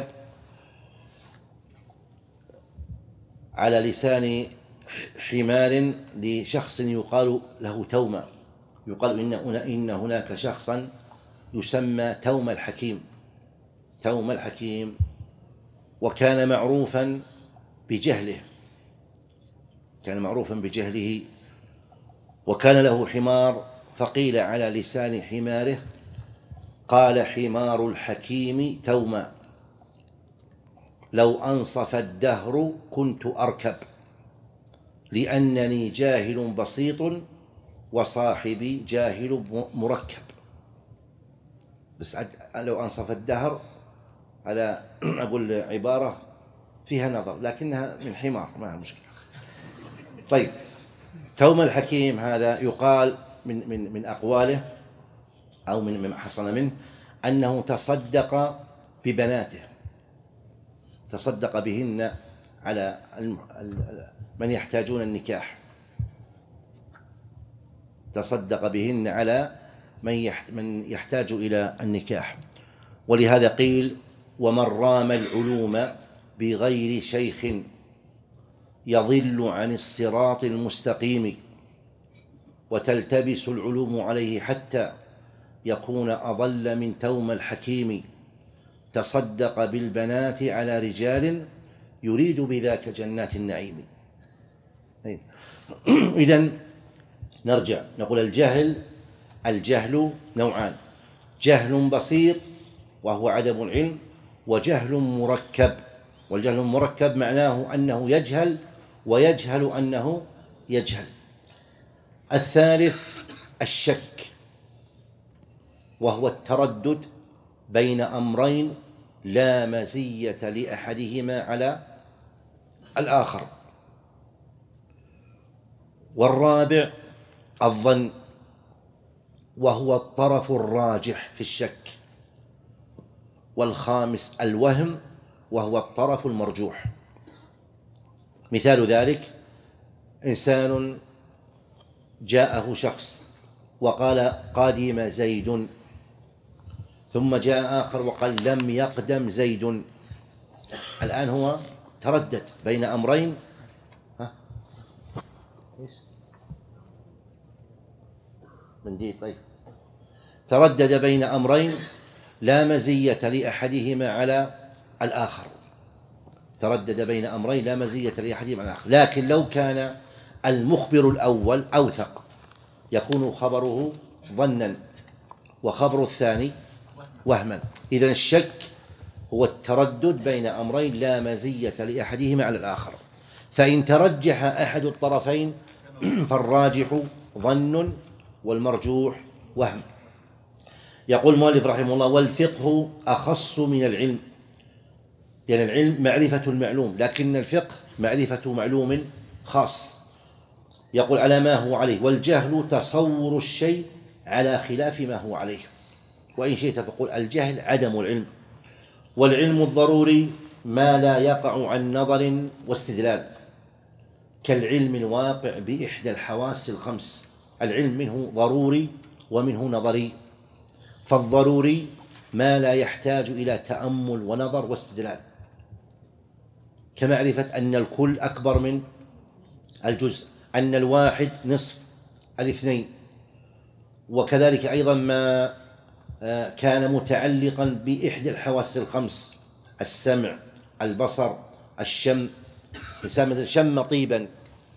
على لسان حمار لشخص يقال له توما، يقال إن إن هناك شخصا يسمى توما الحكيم، توم الحكيم، وكان معروفا بجهله كان معروفا بجهله وكان له حمار، فقيل على لسان حماره: قال حمار الحكيم توما لو أنصف الدهر كنت أركب، لأنني جاهل بسيط وصاحبي جاهل مركب. بس لو أنصف الدهر هذا أقول عبارة فيها نظر، لكنها من حمار، ما هي مشكلة. طيب، توم الحكيم هذا يقال من من من أقواله أو من مما حصل منه أنه تصدق ببناته، تصدق بهن على من يحتاجون النكاح، تصدق بهن على من يحتاج إلى النكاح. ولهذا قيل: ومن رام العلوم بغير شيخ يضل عن الصراط المستقيم، وتلتبس العلوم عليه حتى يكون أضل من توم الحكيم، تصدق بالبنات على رجال يريد بذاك جنات النعيم. إذن نرجع نقول: الجهل الجهل نوعان: جهل بسيط وهو عدم العلم، وجهل مركب. والجهل المركب معناه أنه يجهل ويجهل أنه يجهل. الثالث الشك، وهو التردد بين أمرين لا مزية لأحدهما على الآخر. والرابع الظن، وهو الطرف الراجح في الشك. والخامس الوهم، وهو الطرف المرجوح. مثال ذلك: إنسان جاءه شخص وقال: قدم زيد، ثم جاء آخر وقال: لم يقدم زيد. الآن هو تردد بين أمرين. ها؟ منديل. طيب، تردد بين أمرين لا مزية لأحدهما على الآخر. تردد بين أمرين لا مزية لأحدهما على الآخر. لكن لو كان المخبر الأول أوثق يكون خبره ظنا، وخبر الثاني وهما. إذن الشك هو التردد بين أمرين لا مزية لأحدهما على الآخر. فإن ترجح أحد الطرفين فالراجح ظن والمرجوح وهم. يقول المؤلف رحمه الله: والفقه أخص من العلم، لأن يعني العلم معرفة المعلوم، لكن الفقه معرفة معلوم خاص. يقول: على ما هو عليه. والجهل تصور الشيء على خلاف ما هو عليه. وإن شئت فقل: الجهل عدم العلم. والعلم الضروري ما لا يقع عن نظر واستدلال، كالعلم الواقع بإحدى الحواس الخمس. العلم منه ضروري ومنه نظري. فالضروري ما لا يحتاج إلى تأمل ونظر واستدلال، كمعرفة أن الكل أكبر من الجزء، أن الواحد نصف الاثنين. وكذلك أيضا ما كان متعلقا بإحدى الحواس الخمس: السمع، البصر، الشم. إنسان مثل شم طيبا،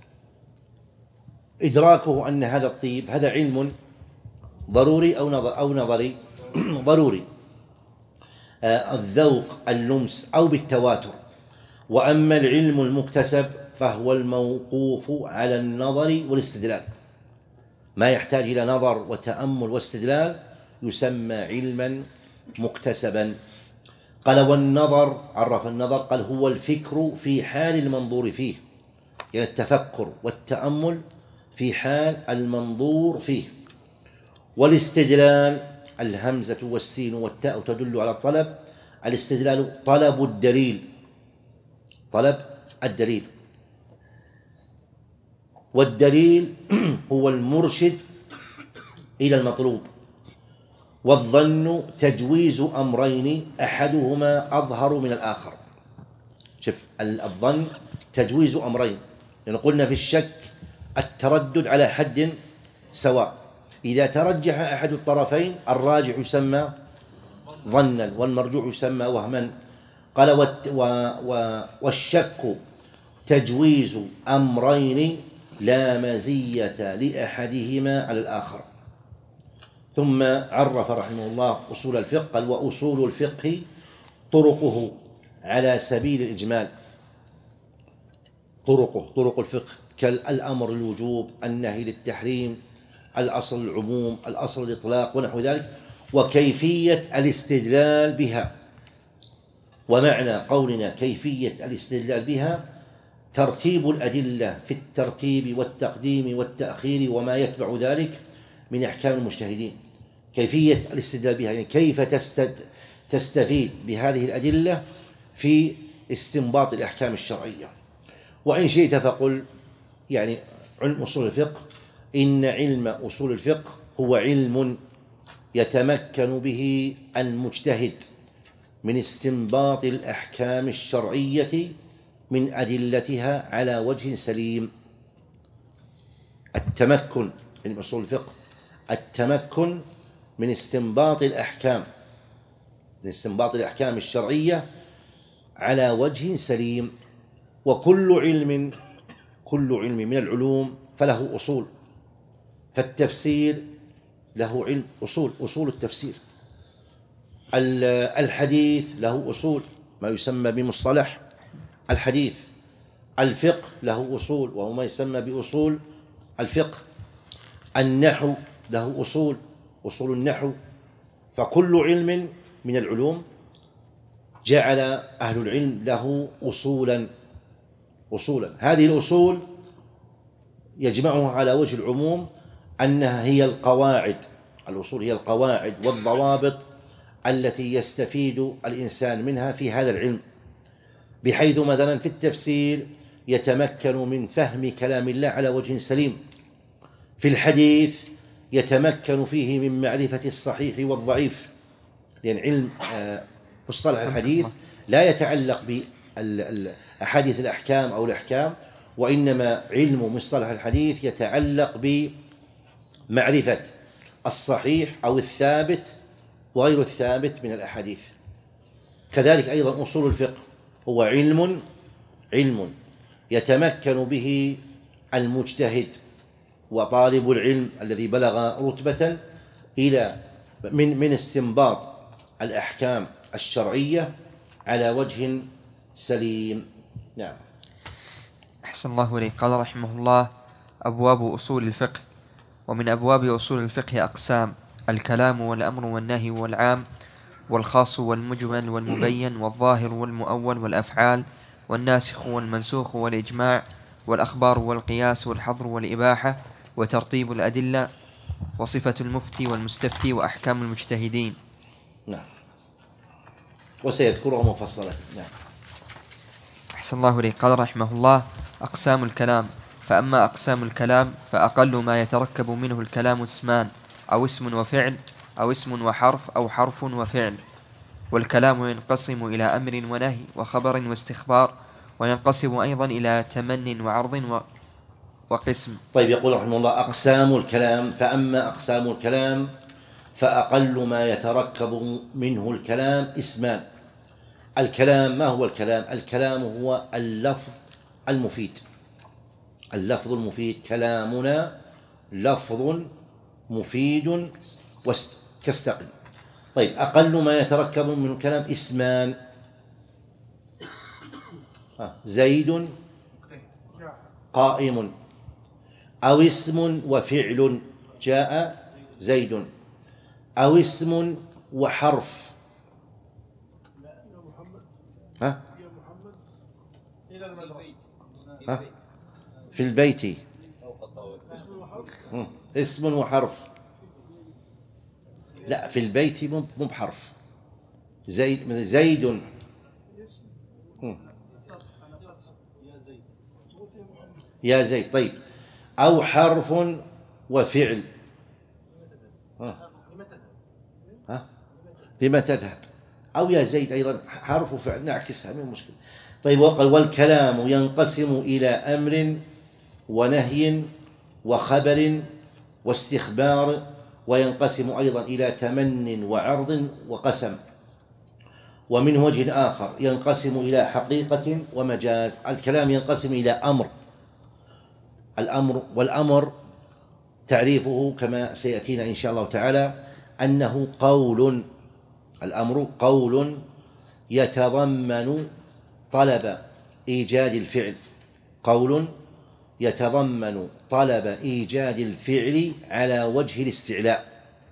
إدراكه أن هذا الطيب هذا علم ضروري أو نظر أو نظري ضروري. الذوق، اللمس، أو بالتواتر. وأما العلم المكتسب فهو الموقوف على النظر والاستدلال، ما يحتاج إلى نظر وتأمل واستدلال يسمى علما مكتسبا. قال: والنظر، عرف النظر، قال: هو الفكر في حال المنظور فيه، يعني التفكر والتأمل في حال المنظور فيه. والاستدلال، الهمزة والسين والتاء تدل على الطلب. الاستدلال طلب الدليل، طلب الدليل. والدليل هو المرشد إلى المطلوب. والظن تجويز أمرين أحدهما أظهر من الآخر. شوف، الظن تجويز أمرين، لأن قلنا في الشك التردد على حد سواء. إذا ترجح أحد الطرفين الراجح يسمى ظنا، والمرجوح يسمى وهما. قال والشك تجويز أمرين لا مزية لأحدهما على الآخر. ثم عرف رحمه الله أصول الفقه، قال وأصول الفقه طرقه على سبيل الإجمال. طرقه طرق الفقه كالأمر الوجوب، النهي للتحريم، الأصل العموم، الأصل الإطلاق ونحو ذلك، وكيفية الاستدلال بها. ومعنى قولنا كيفية الاستدلال بها ترتيب الأدلة في الترتيب والتقديم والتأخير وما يتبع ذلك من أحكام المجتهدين. كيفية الاستدلال بها يعني كيف تستفيد بهذه الأدلة في استنباط الأحكام الشرعية. وإن شئت فقل يعني علم أصول الفقه، إن علم أصول الفقه هو علم يتمكن به المجتهد من استنباط الأحكام الشرعية من أدلتها على وجه سليم. التمكن من أصول الفقه التمكن من استنباط الأحكام من استنباط الأحكام الشرعية على وجه سليم. وكل علم كل علم من العلوم فله أصول، فالتفسير له علم أصول أصول التفسير، الحديث له أصول ما يسمى بمصطلح الحديث، الفقه له أصول وهو ما يسمى بأصول الفقه، النحو له أصول أصول النحو. فكل علم من العلوم جعل أهل العلم له أصولا أصولا هذه الأصول يجمعها على وجه العموم أنها هي القواعد. الأصول هي القواعد والضوابط التي يستفيد الإنسان منها في هذا العلم، بحيث مثلا في التفسير يتمكن من فهم كلام الله على وجه سليم، في الحديث يتمكن فيه من معرفة الصحيح والضعيف، لأن علم مصطلح الحديث لا يتعلق بأحاديث الأحكام أو الأحكام، وإنما علم مصطلح الحديث يتعلق بمعرفة الصحيح أو الثابت وغير الثابت من الأحاديث. كذلك أيضا أصول الفقه هو علم علم يتمكن به المجتهد وطالب العلم الذي بلغ رتبة إلى من من استنباط الأحكام الشرعية على وجه سليم. نعم. أحسن الله إليك. قال رحمه الله: أبواب أصول الفقه. ومن أبواب أصول الفقه أقسام: الكلام والأمر والنهي والعام والخاص والمجمل والمبين والظاهر والمؤول والأفعال والناسخ والمنسوخ والإجماع والأخبار والقياس والحظر والإباحة وترتيب الأدلة وصفة المفتي والمستفتي وأحكام المجتهدين. نعم، وسيذكرها مفصلة. نعم. أحسن الله إليك. قال رحمه الله: أقسام الكلام. فأما أقسام الكلام فأقل ما يتركب منه الكلام اسمان أو اسم وفعل أو اسم وحرف أو حرف وفعل. والكلام ينقسم إلى أمر ونهي وخبر واستخبار، وينقسم أيضا إلى تمن وعرض و... وقسم. طيب، يقول رحمه الله: أقسام الكلام. فأما أقسام الكلام فأقل ما يتركب منه الكلام اسمان. الكلام، ما هو الكلام؟ الكلام هو اللفظ المفيد. اللفظ المفيد. كلامنا لفظ مفيد كاستقم. طيب، أقل ما يتركب من الكلام اسمان: زيد قائم، أو اسم وفعل: جاء زيد، أو اسم وحرف. ها؟ ها؟ في البيت اسم وحرف. لا، في البيت مو بحرف. زيد زيد يا زيد. طيب، أو حرف وفعل. ها؟ ها؟ لما تذهب؟ أو يا زيد أيضا حرف وفعل، نعكسها، من المشكلة. طيب، وقال: والكلام ينقسم إلى أمر ونهي وخبر واستخبار، وينقسم أيضا إلى تمن وعرض وقسم. ومن وجه آخر ينقسم إلى حقيقة ومجاز. الكلام ينقسم إلى أمر، الأمر والأمر تعريفه كما سيأتينا إن شاء الله تعالى أنه قول، الأمر قول يتضمن طلب إيجاد الفعل، قول يتضمن طلب إيجاد الفعل على وجه الاستعلاء،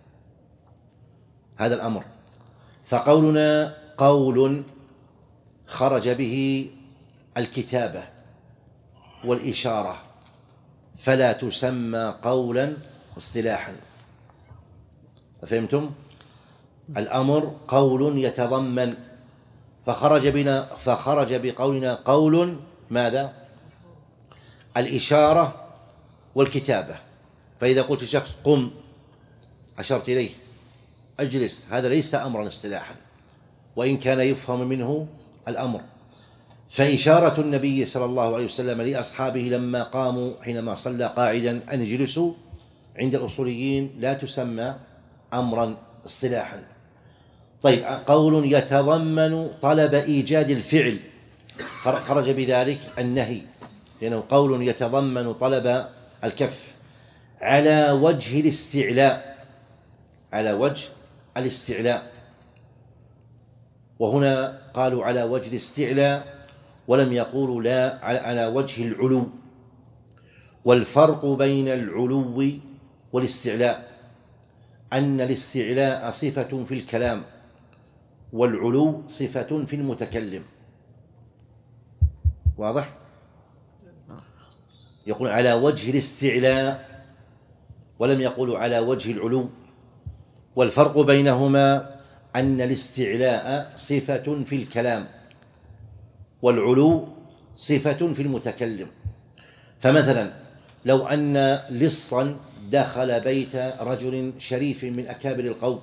هذا الأمر. فقولنا قول خرج به الكتابة والإشارة فلا تسمى قولا اصطلاحا. فهمتم؟ الأمر قول يتضمن، فخرج بنا فخرج بقولنا قول ماذا؟ الإشارة والكتابة. فإذا قلت لشخص قم أشرت إليه أجلس، هذا ليس أمرا اصطلاحا وإن كان يفهم منه الأمر. فإشارة النبي صلى الله عليه وسلم لأصحابه لما قاموا حينما صلى قاعدا أن يجلسوا عند الأصوليين لا تسمى أمرا اصطلاحا. طيب، قول يتضمن طلب إيجاد الفعل خرج بذلك النهي، لأنه قول يتضمن طلب الكف على وجه الاستعلاء، على وجه الاستعلاء. وهنا قالوا على وجه الاستعلاء ولم يقولوا لا على وجه العلو. والفرق بين العلو والاستعلاء أن الاستعلاء صفة في الكلام والعلو صفة في المتكلم. واضح؟ يقول على وجه الاستعلاء ولم يقولوا على وجه العلو. والفرق بينهما أن الاستعلاء صفة في الكلام والعلو صفة في المتكلم. فمثلا لو أن لصا دخل بيت رجل شريف من أكابر القوم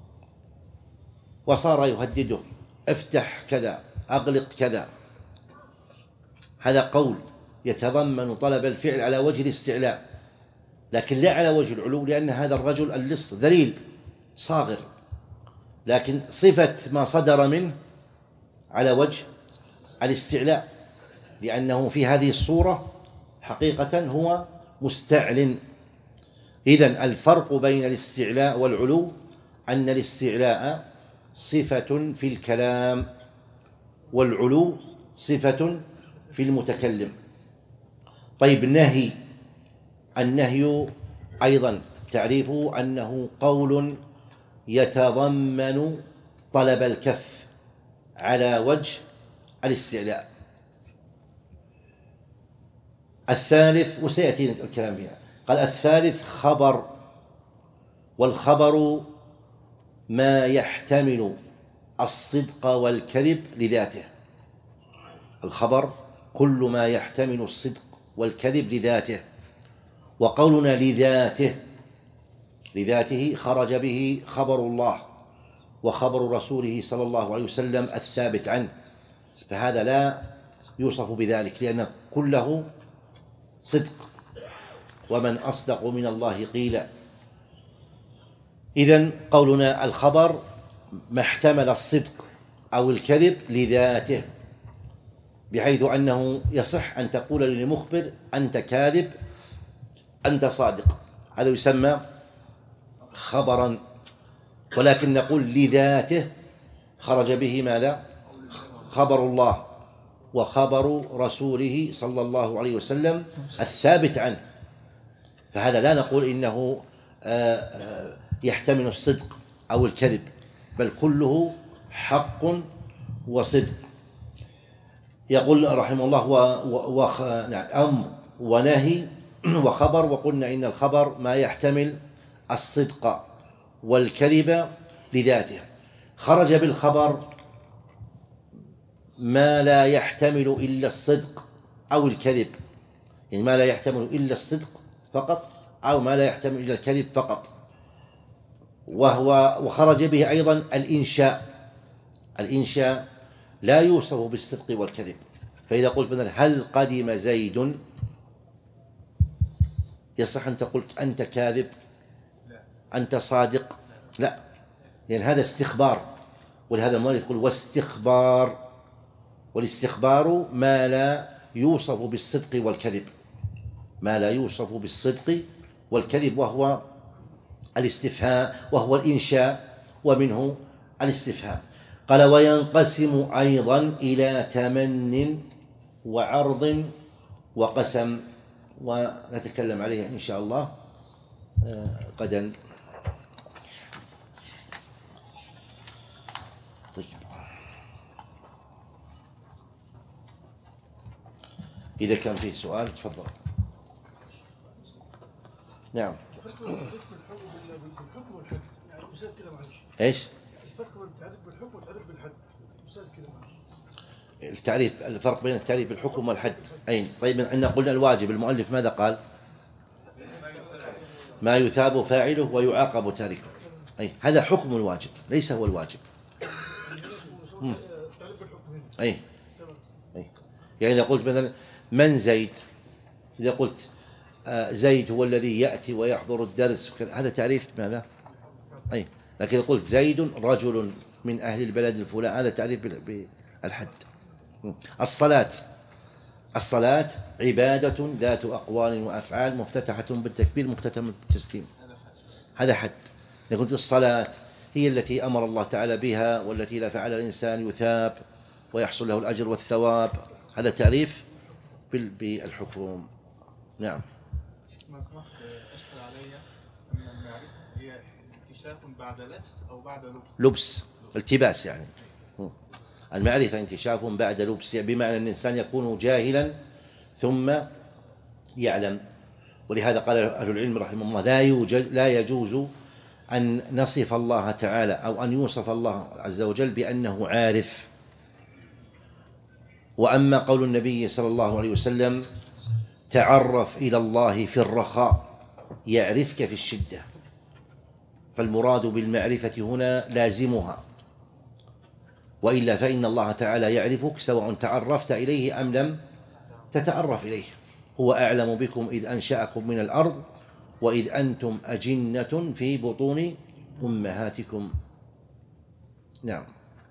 وصار يهدده افتح كذا أغلق كذا، هذا قول يتضمن طلب الفعل على وجه الاستعلاء لكن لا على وجه العلو، لأن هذا الرجل اللص ذليل صاغر، لكن صفة ما صدر منه على وجه الاستعلاء لأنه في هذه الصورة حقيقة هو مستعل. إذن الفرق بين الاستعلاء والعلو أن الاستعلاء صفة في الكلام والعلو صفة في المتكلم. طيب، النهي، النهي أيضا تعريفه أنه قول يتضمن طلب الكف على وجه الاستعلاء. الثالث، وسيأتي الكلام بها، قال الثالث خبر، والخبر ما يحتمل الصدق والكذب لذاته. الخبر كل ما يحتمل الصدق والكذب لذاته. وقولنا لذاته، لذاته خرج به خبر الله وخبر رسوله صلى الله عليه وسلم الثابت عنه، فهذا لا يوصف بذلك لأن كله صدق، ومن أصدق من الله قيلا. إذن قولنا الخبر ما احتمل الصدق أو الكذب لذاته، بحيث أنه يصح أن تقول للمخبر أنت كاذب أنت صادق، هذا يسمى خبرا. ولكن نقول لذاته خرج به ماذا؟ خبر الله وخبر رسوله صلى الله عليه وسلم الثابت عنه، فهذا لا نقول إنه يحتمل الصدق أو الكذب، بل كله حق وصدق. يقول رحمه الله و... و... أمر ونهي وخبر، وقلنا إن الخبر ما يحتمل الصدق والكذب لذاته. خرج بالخبر ما لا يحتمل إلا الصدق أو الكذب، يعني ما لا يحتمل إلا الصدق فقط أو ما لا يحتمل إلا الكذب فقط. وهو وخرج به أيضا الإنشاء. الإنشاء لا يوصف بالصدق والكذب، فإذا قلت مثلا هل قدم زيد، يصح أن تقول أنت كاذب أنت صادق؟ لا، لأن هذا استخبار، ولهذا المؤلف يقول واستخبار، والاستخبار ما لا يوصف بالصدق والكذب، ما لا يوصف بالصدق والكذب، وهو الاستفهام، وهو الإنشاء، ومنه الاستفهام. قال وينقسم أيضا إلى تمن وعرض وقسم، ونتكلم عليه إن شاء الله غدا. طيب، إذا كان فيه سؤال تفضل. نعم. ايش؟ الفرق بين التعريف بالحكم والتعريف بالحد. التعريف، الفرق بين التعريف بالحكم والحد. أين؟ طيب، عندنا قلنا الواجب، المؤلف ماذا قال؟ ما يثاب فاعله ويعاقب تاركه. أي هذا حكم الواجب، ليس هو الواجب. أي أي يعني إذا قلت مثلا من زيد، إذا قلت زيد هو الذي يأتي ويحضر الدرس، هذا تعريف ماذا؟ أي لكن إذا قلت زيد رجل من أهل البلد الفلاني، هذا تعريف بالحد. الصلاة، الصلاة عبادة ذات أقوال وأفعال مفتتحة بالتكبير مختتمة بالتسليم، هذا حد. إذا قلت الصلاة هي التي أمر الله تعالى بها، والتي إذا فعل الإنسان يثاب ويحصل له الأجر والثواب، هذا تعريف بالحكم. نعم. ما سمحت أشكل علي أن المعرفة هي اكتشاف بعد لبس أو بعد لبس. لبس، التباس يعني. المعرفة انتشاف بعد لبس، بمعنى أن الإنسان يكون جاهلا ثم يعلم. ولهذا قال أهل العلم رحمه الله لا يوجد لا يجوز أن نصف الله تعالى أو أن يوصف الله عز وجل بأنه عارف. وأما قول النبي صلى الله عليه وسلم تعرف إلى الله في الرخاء يعرفك في الشدة، فالمراد بالمعرفة هنا لازمها، وإلا فإن الله تعالى يعرفك سواء تعرفت إليه أم لم تتعرف إليه. هو أعلم بكم إذ أنشأكم من الأرض وإذ أنتم أجنة في بطون أمهاتكم. نعم.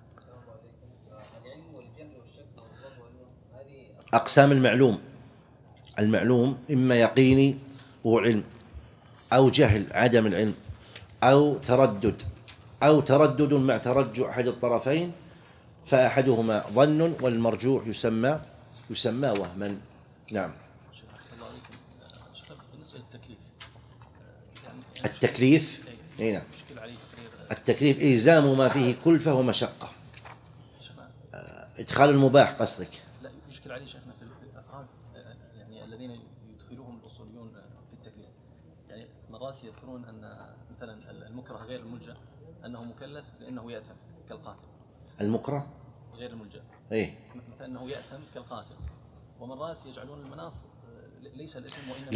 أقسام المعلوم، المعلوم إما يقيني وهو علم، أو جهل عدم العلم، أو تردد، أو تردد مع ترجع أحد الطرفين، فأحدهما ظن والمرجوح يسمى يسمى وهما. نعم. بالنسبة للتكليف، التكليف اي نعم، التكليف إلزام ما فيه كلفة ومشقة، إدخال المباح قصدك؟ لا، يشكل عليه شيخنا في الأفراد يعني الذين يدخلوهم الأصوليون في التكليف، يعني مرات يذكرون أن مثلا المكره غير الملجأ أنه مكلف لأنه يأثم كالقاتل. المكره غير الملجأ إيه؟ فإنه يأثم كالقاتل. ومرات يجعلون المناط ليس الإثم وإنما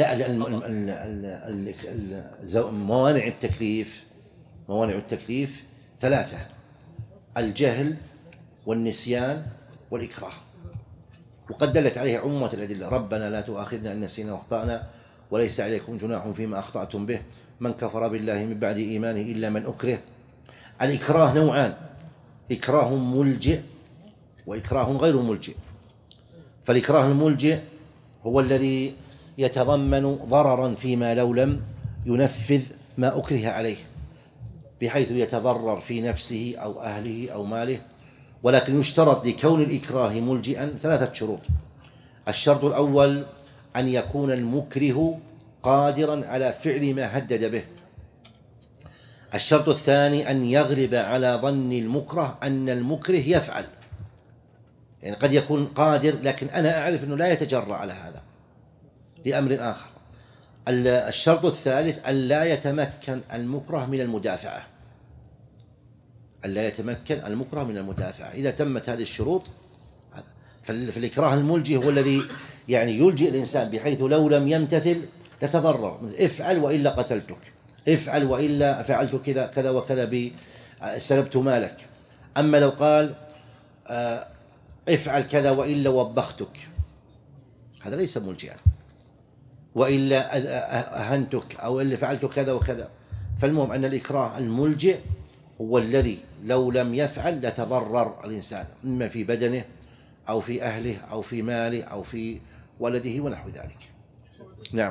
لا، موانع التكليف، موانع التكليف ثلاثة: الجهل والنسيان والإكراه، وقد دلت عليه عمومة الأدلة. ربنا لا تؤاخذنا إن نسينا واخطأنا وليس عليكم جناح فيما أخطأتم به من كفر بالله من بعد إيمانه إلا من أكره. الإكراه نوعان: إكراه ملجئ وإكراه غير ملجئ. فالإكراه الملجئ هو الذي يتضمن ضررا فيما لو لم ينفذ ما أكره عليه، بحيث يتضرر في نفسه أو أهله أو ماله. ولكن يشترط لكون الإكراه ملجئا ثلاثة شروط: الشرط الأول أن يكون المكره قادرا على فعل ما هدد به. الشرط الثاني أن يغلب على ظن المكره أن المكره يفعل، يعني قد يكون قادر لكن أنا أعرف أنه لا يتجرأ على هذا لأمر آخر. الشرط الثالث أن لا يتمكن المكره من المدافعة، أن لا يتمكن المكره من المدافعة. إذا تمت هذه الشروط، فالإكراه الملجئ هو الذي يعني يلجئ الإنسان بحيث لو لم يمتثل لتضرر، افعل وإلا قتلتك، افعل وإلا فعلت كذا كذا وكذا سلبت مالك. أما لو قال افعل كذا وإلا وبختك، هذا ليس ملجئا، وإلا أهنتك أو إلا فعلت كذا وكذا. فالمهم أن الإكراه الملجئ هو الذي لو لم يفعل لتضرر الإنسان، إما في بدنه أو في أهله أو في ماله أو في ولده ونحو ذلك. نعم.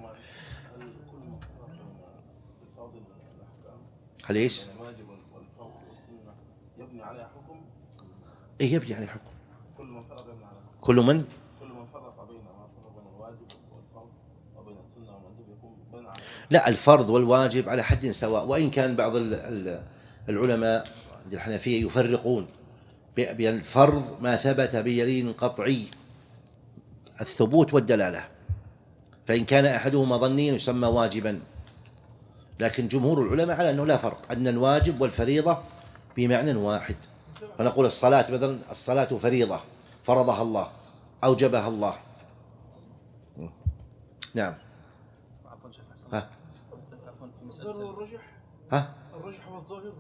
هل ايش؟ الواجب والفرض والسنة يبني عليها حكم؟ ايه يبني عليه حكم؟ كل من فرق يبني عليها حكم. كل من؟ كل من فرق بين ما فرق بين الواجب والفرض وبين السنة والمندوب يكون بنى عليه. لا، الفرض والواجب على حد سواء، وإن كان بعض العلماء الحنفية يفرقون بين الفرض ما ثبت بدليل قطعي الثبوت والدلالة، فإن كان أحدهما ظنيا يسمى واجبا، لكن جمهور العلماء على أنه لا فرق، أن الواجب والفريضة بمعنى واحد. فنقول الصلاة مثلا، الصلاة فريضة فرضها الله أوجبها الله. نعم. عفوا شيخ حسن. ها عفوا في الظاهر مسألة والرجح. ها الرجح والظاهر،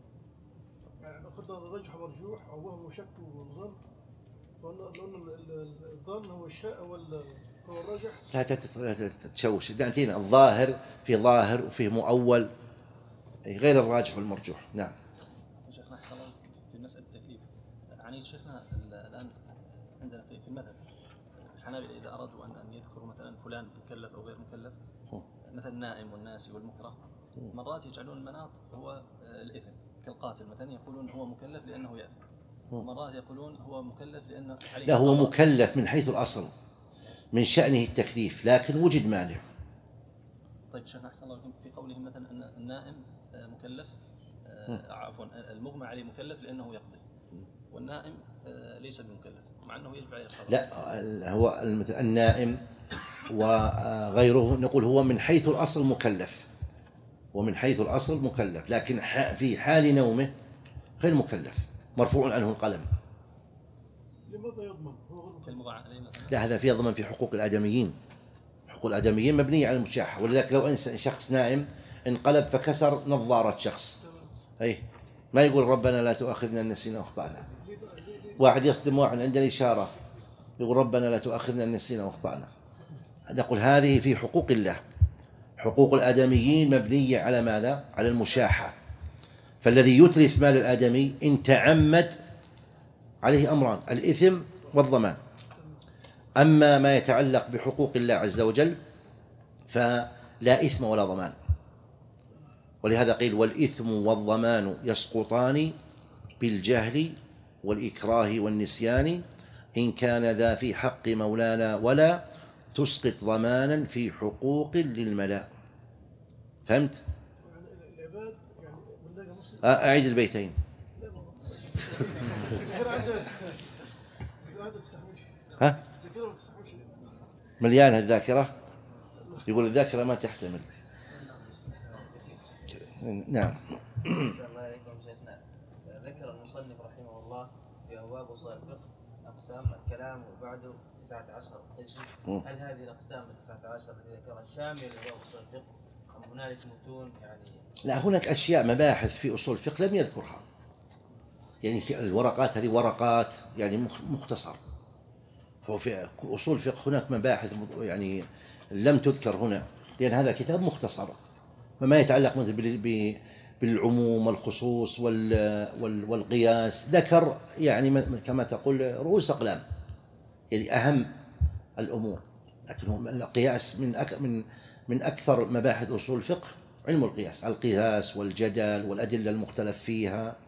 يعني قدر الرجح مرجوح أو وهم شك وظن، فقلنا الظن هو الشاء هو هو الرجح. لا تتشوش، دعتينا الظاهر في ظاهر وفي مؤول غير الراجح والمرجوح. نعم. شيخنا أحسن الله في مسألة التكليف، يعني شيخنا الآن عندنا في المذهب الحنابلة إذا أرادوا أن أن يذكروا مثلا فلان مكلف أو غير مكلف، مثلا النائم والناسي والمكره، مرات يجعلون المناط هو الإثم، كالقاتل مثلا يقولون هو مكلف لأنه يأثم، مرات يقولون هو مكلف لأنه عليه. لا، هو مكلف من حيث الأصل، من شأنه التكليف، لكن وجد مانع. طيب شيخنا أحسن الله في قولهم مثلا أن النائم مكلف، عفوا المغمى عليه مكلف لأنه يقضي، والنائم ليس بمكلف مع أنه يجب عليه القضاء. لا، هو النائم وغيره نقول هو من حيث الأصل مكلف، ومن حيث الأصل مكلف، لكن في حال نومه غير مكلف، مرفوع عنه القلم. لماذا يضمن؟ كالمغمى عليه مثلا. لا، هذا في يضمن في حقوق الآدميين. حقوق الآدميين مبنية على المشاحة، ولذلك لو إنسان شخص نائم انقلب فكسر نظارة شخص، أي ما يقول ربنا لا تؤاخذنا إن نسينا واخطأنا. واحد يصدم واحد عند الإشارة يقول ربنا لا تؤاخذنا إن نسينا واخطأنا. نقول هذه في حقوق الله. حقوق الآدميين مبنية على ماذا؟ على المشاحة. فالذي يتلف مال الآدمي إن تعمد عليه أمران: الإثم والضمان. أما ما يتعلق بحقوق الله عز وجل فلا إثم ولا ضمان، ولهذا قيل: والإثم والضمان يسقطان بالجهل والإكراه والنسيان، إن كان ذا في حق مولانا ولا تسقط ضمانا في حقوق للملا. فهمت؟ العباد يعني بنلاقي مسلم. أعيد البيتين. ها؟ مليانة الذاكرة، يقول الذاكرة ما تحتمل. نعم. أحسن الله عليكم شيخنا. ذكر المصنف رحمه الله في أبواب أصول الفقه أقسام الكلام وبعده تسعة عشر قسم. هل هذه الأقسام التسعة عشر التي ذكرها شاملة لأبواب أصول الفقه أم هنالك متون يعني؟ لا، هناك أشياء مباحث في أصول الفقه لم يذكرها، يعني الورقات هذه ورقات يعني مختصر. ففي أصول الفقه هناك مباحث يعني لم تذكر هنا، لأن هذا كتاب مختصر، فما يتعلق مثل بالعموم والخصوص والقياس ذكر يعني كما تقول رؤوس أقلام، يعني أهم الأمور. لكن القياس من أك من من أكثر مباحث أصول الفقه علم القياس، القياس والجدل والأدلة المختلف فيها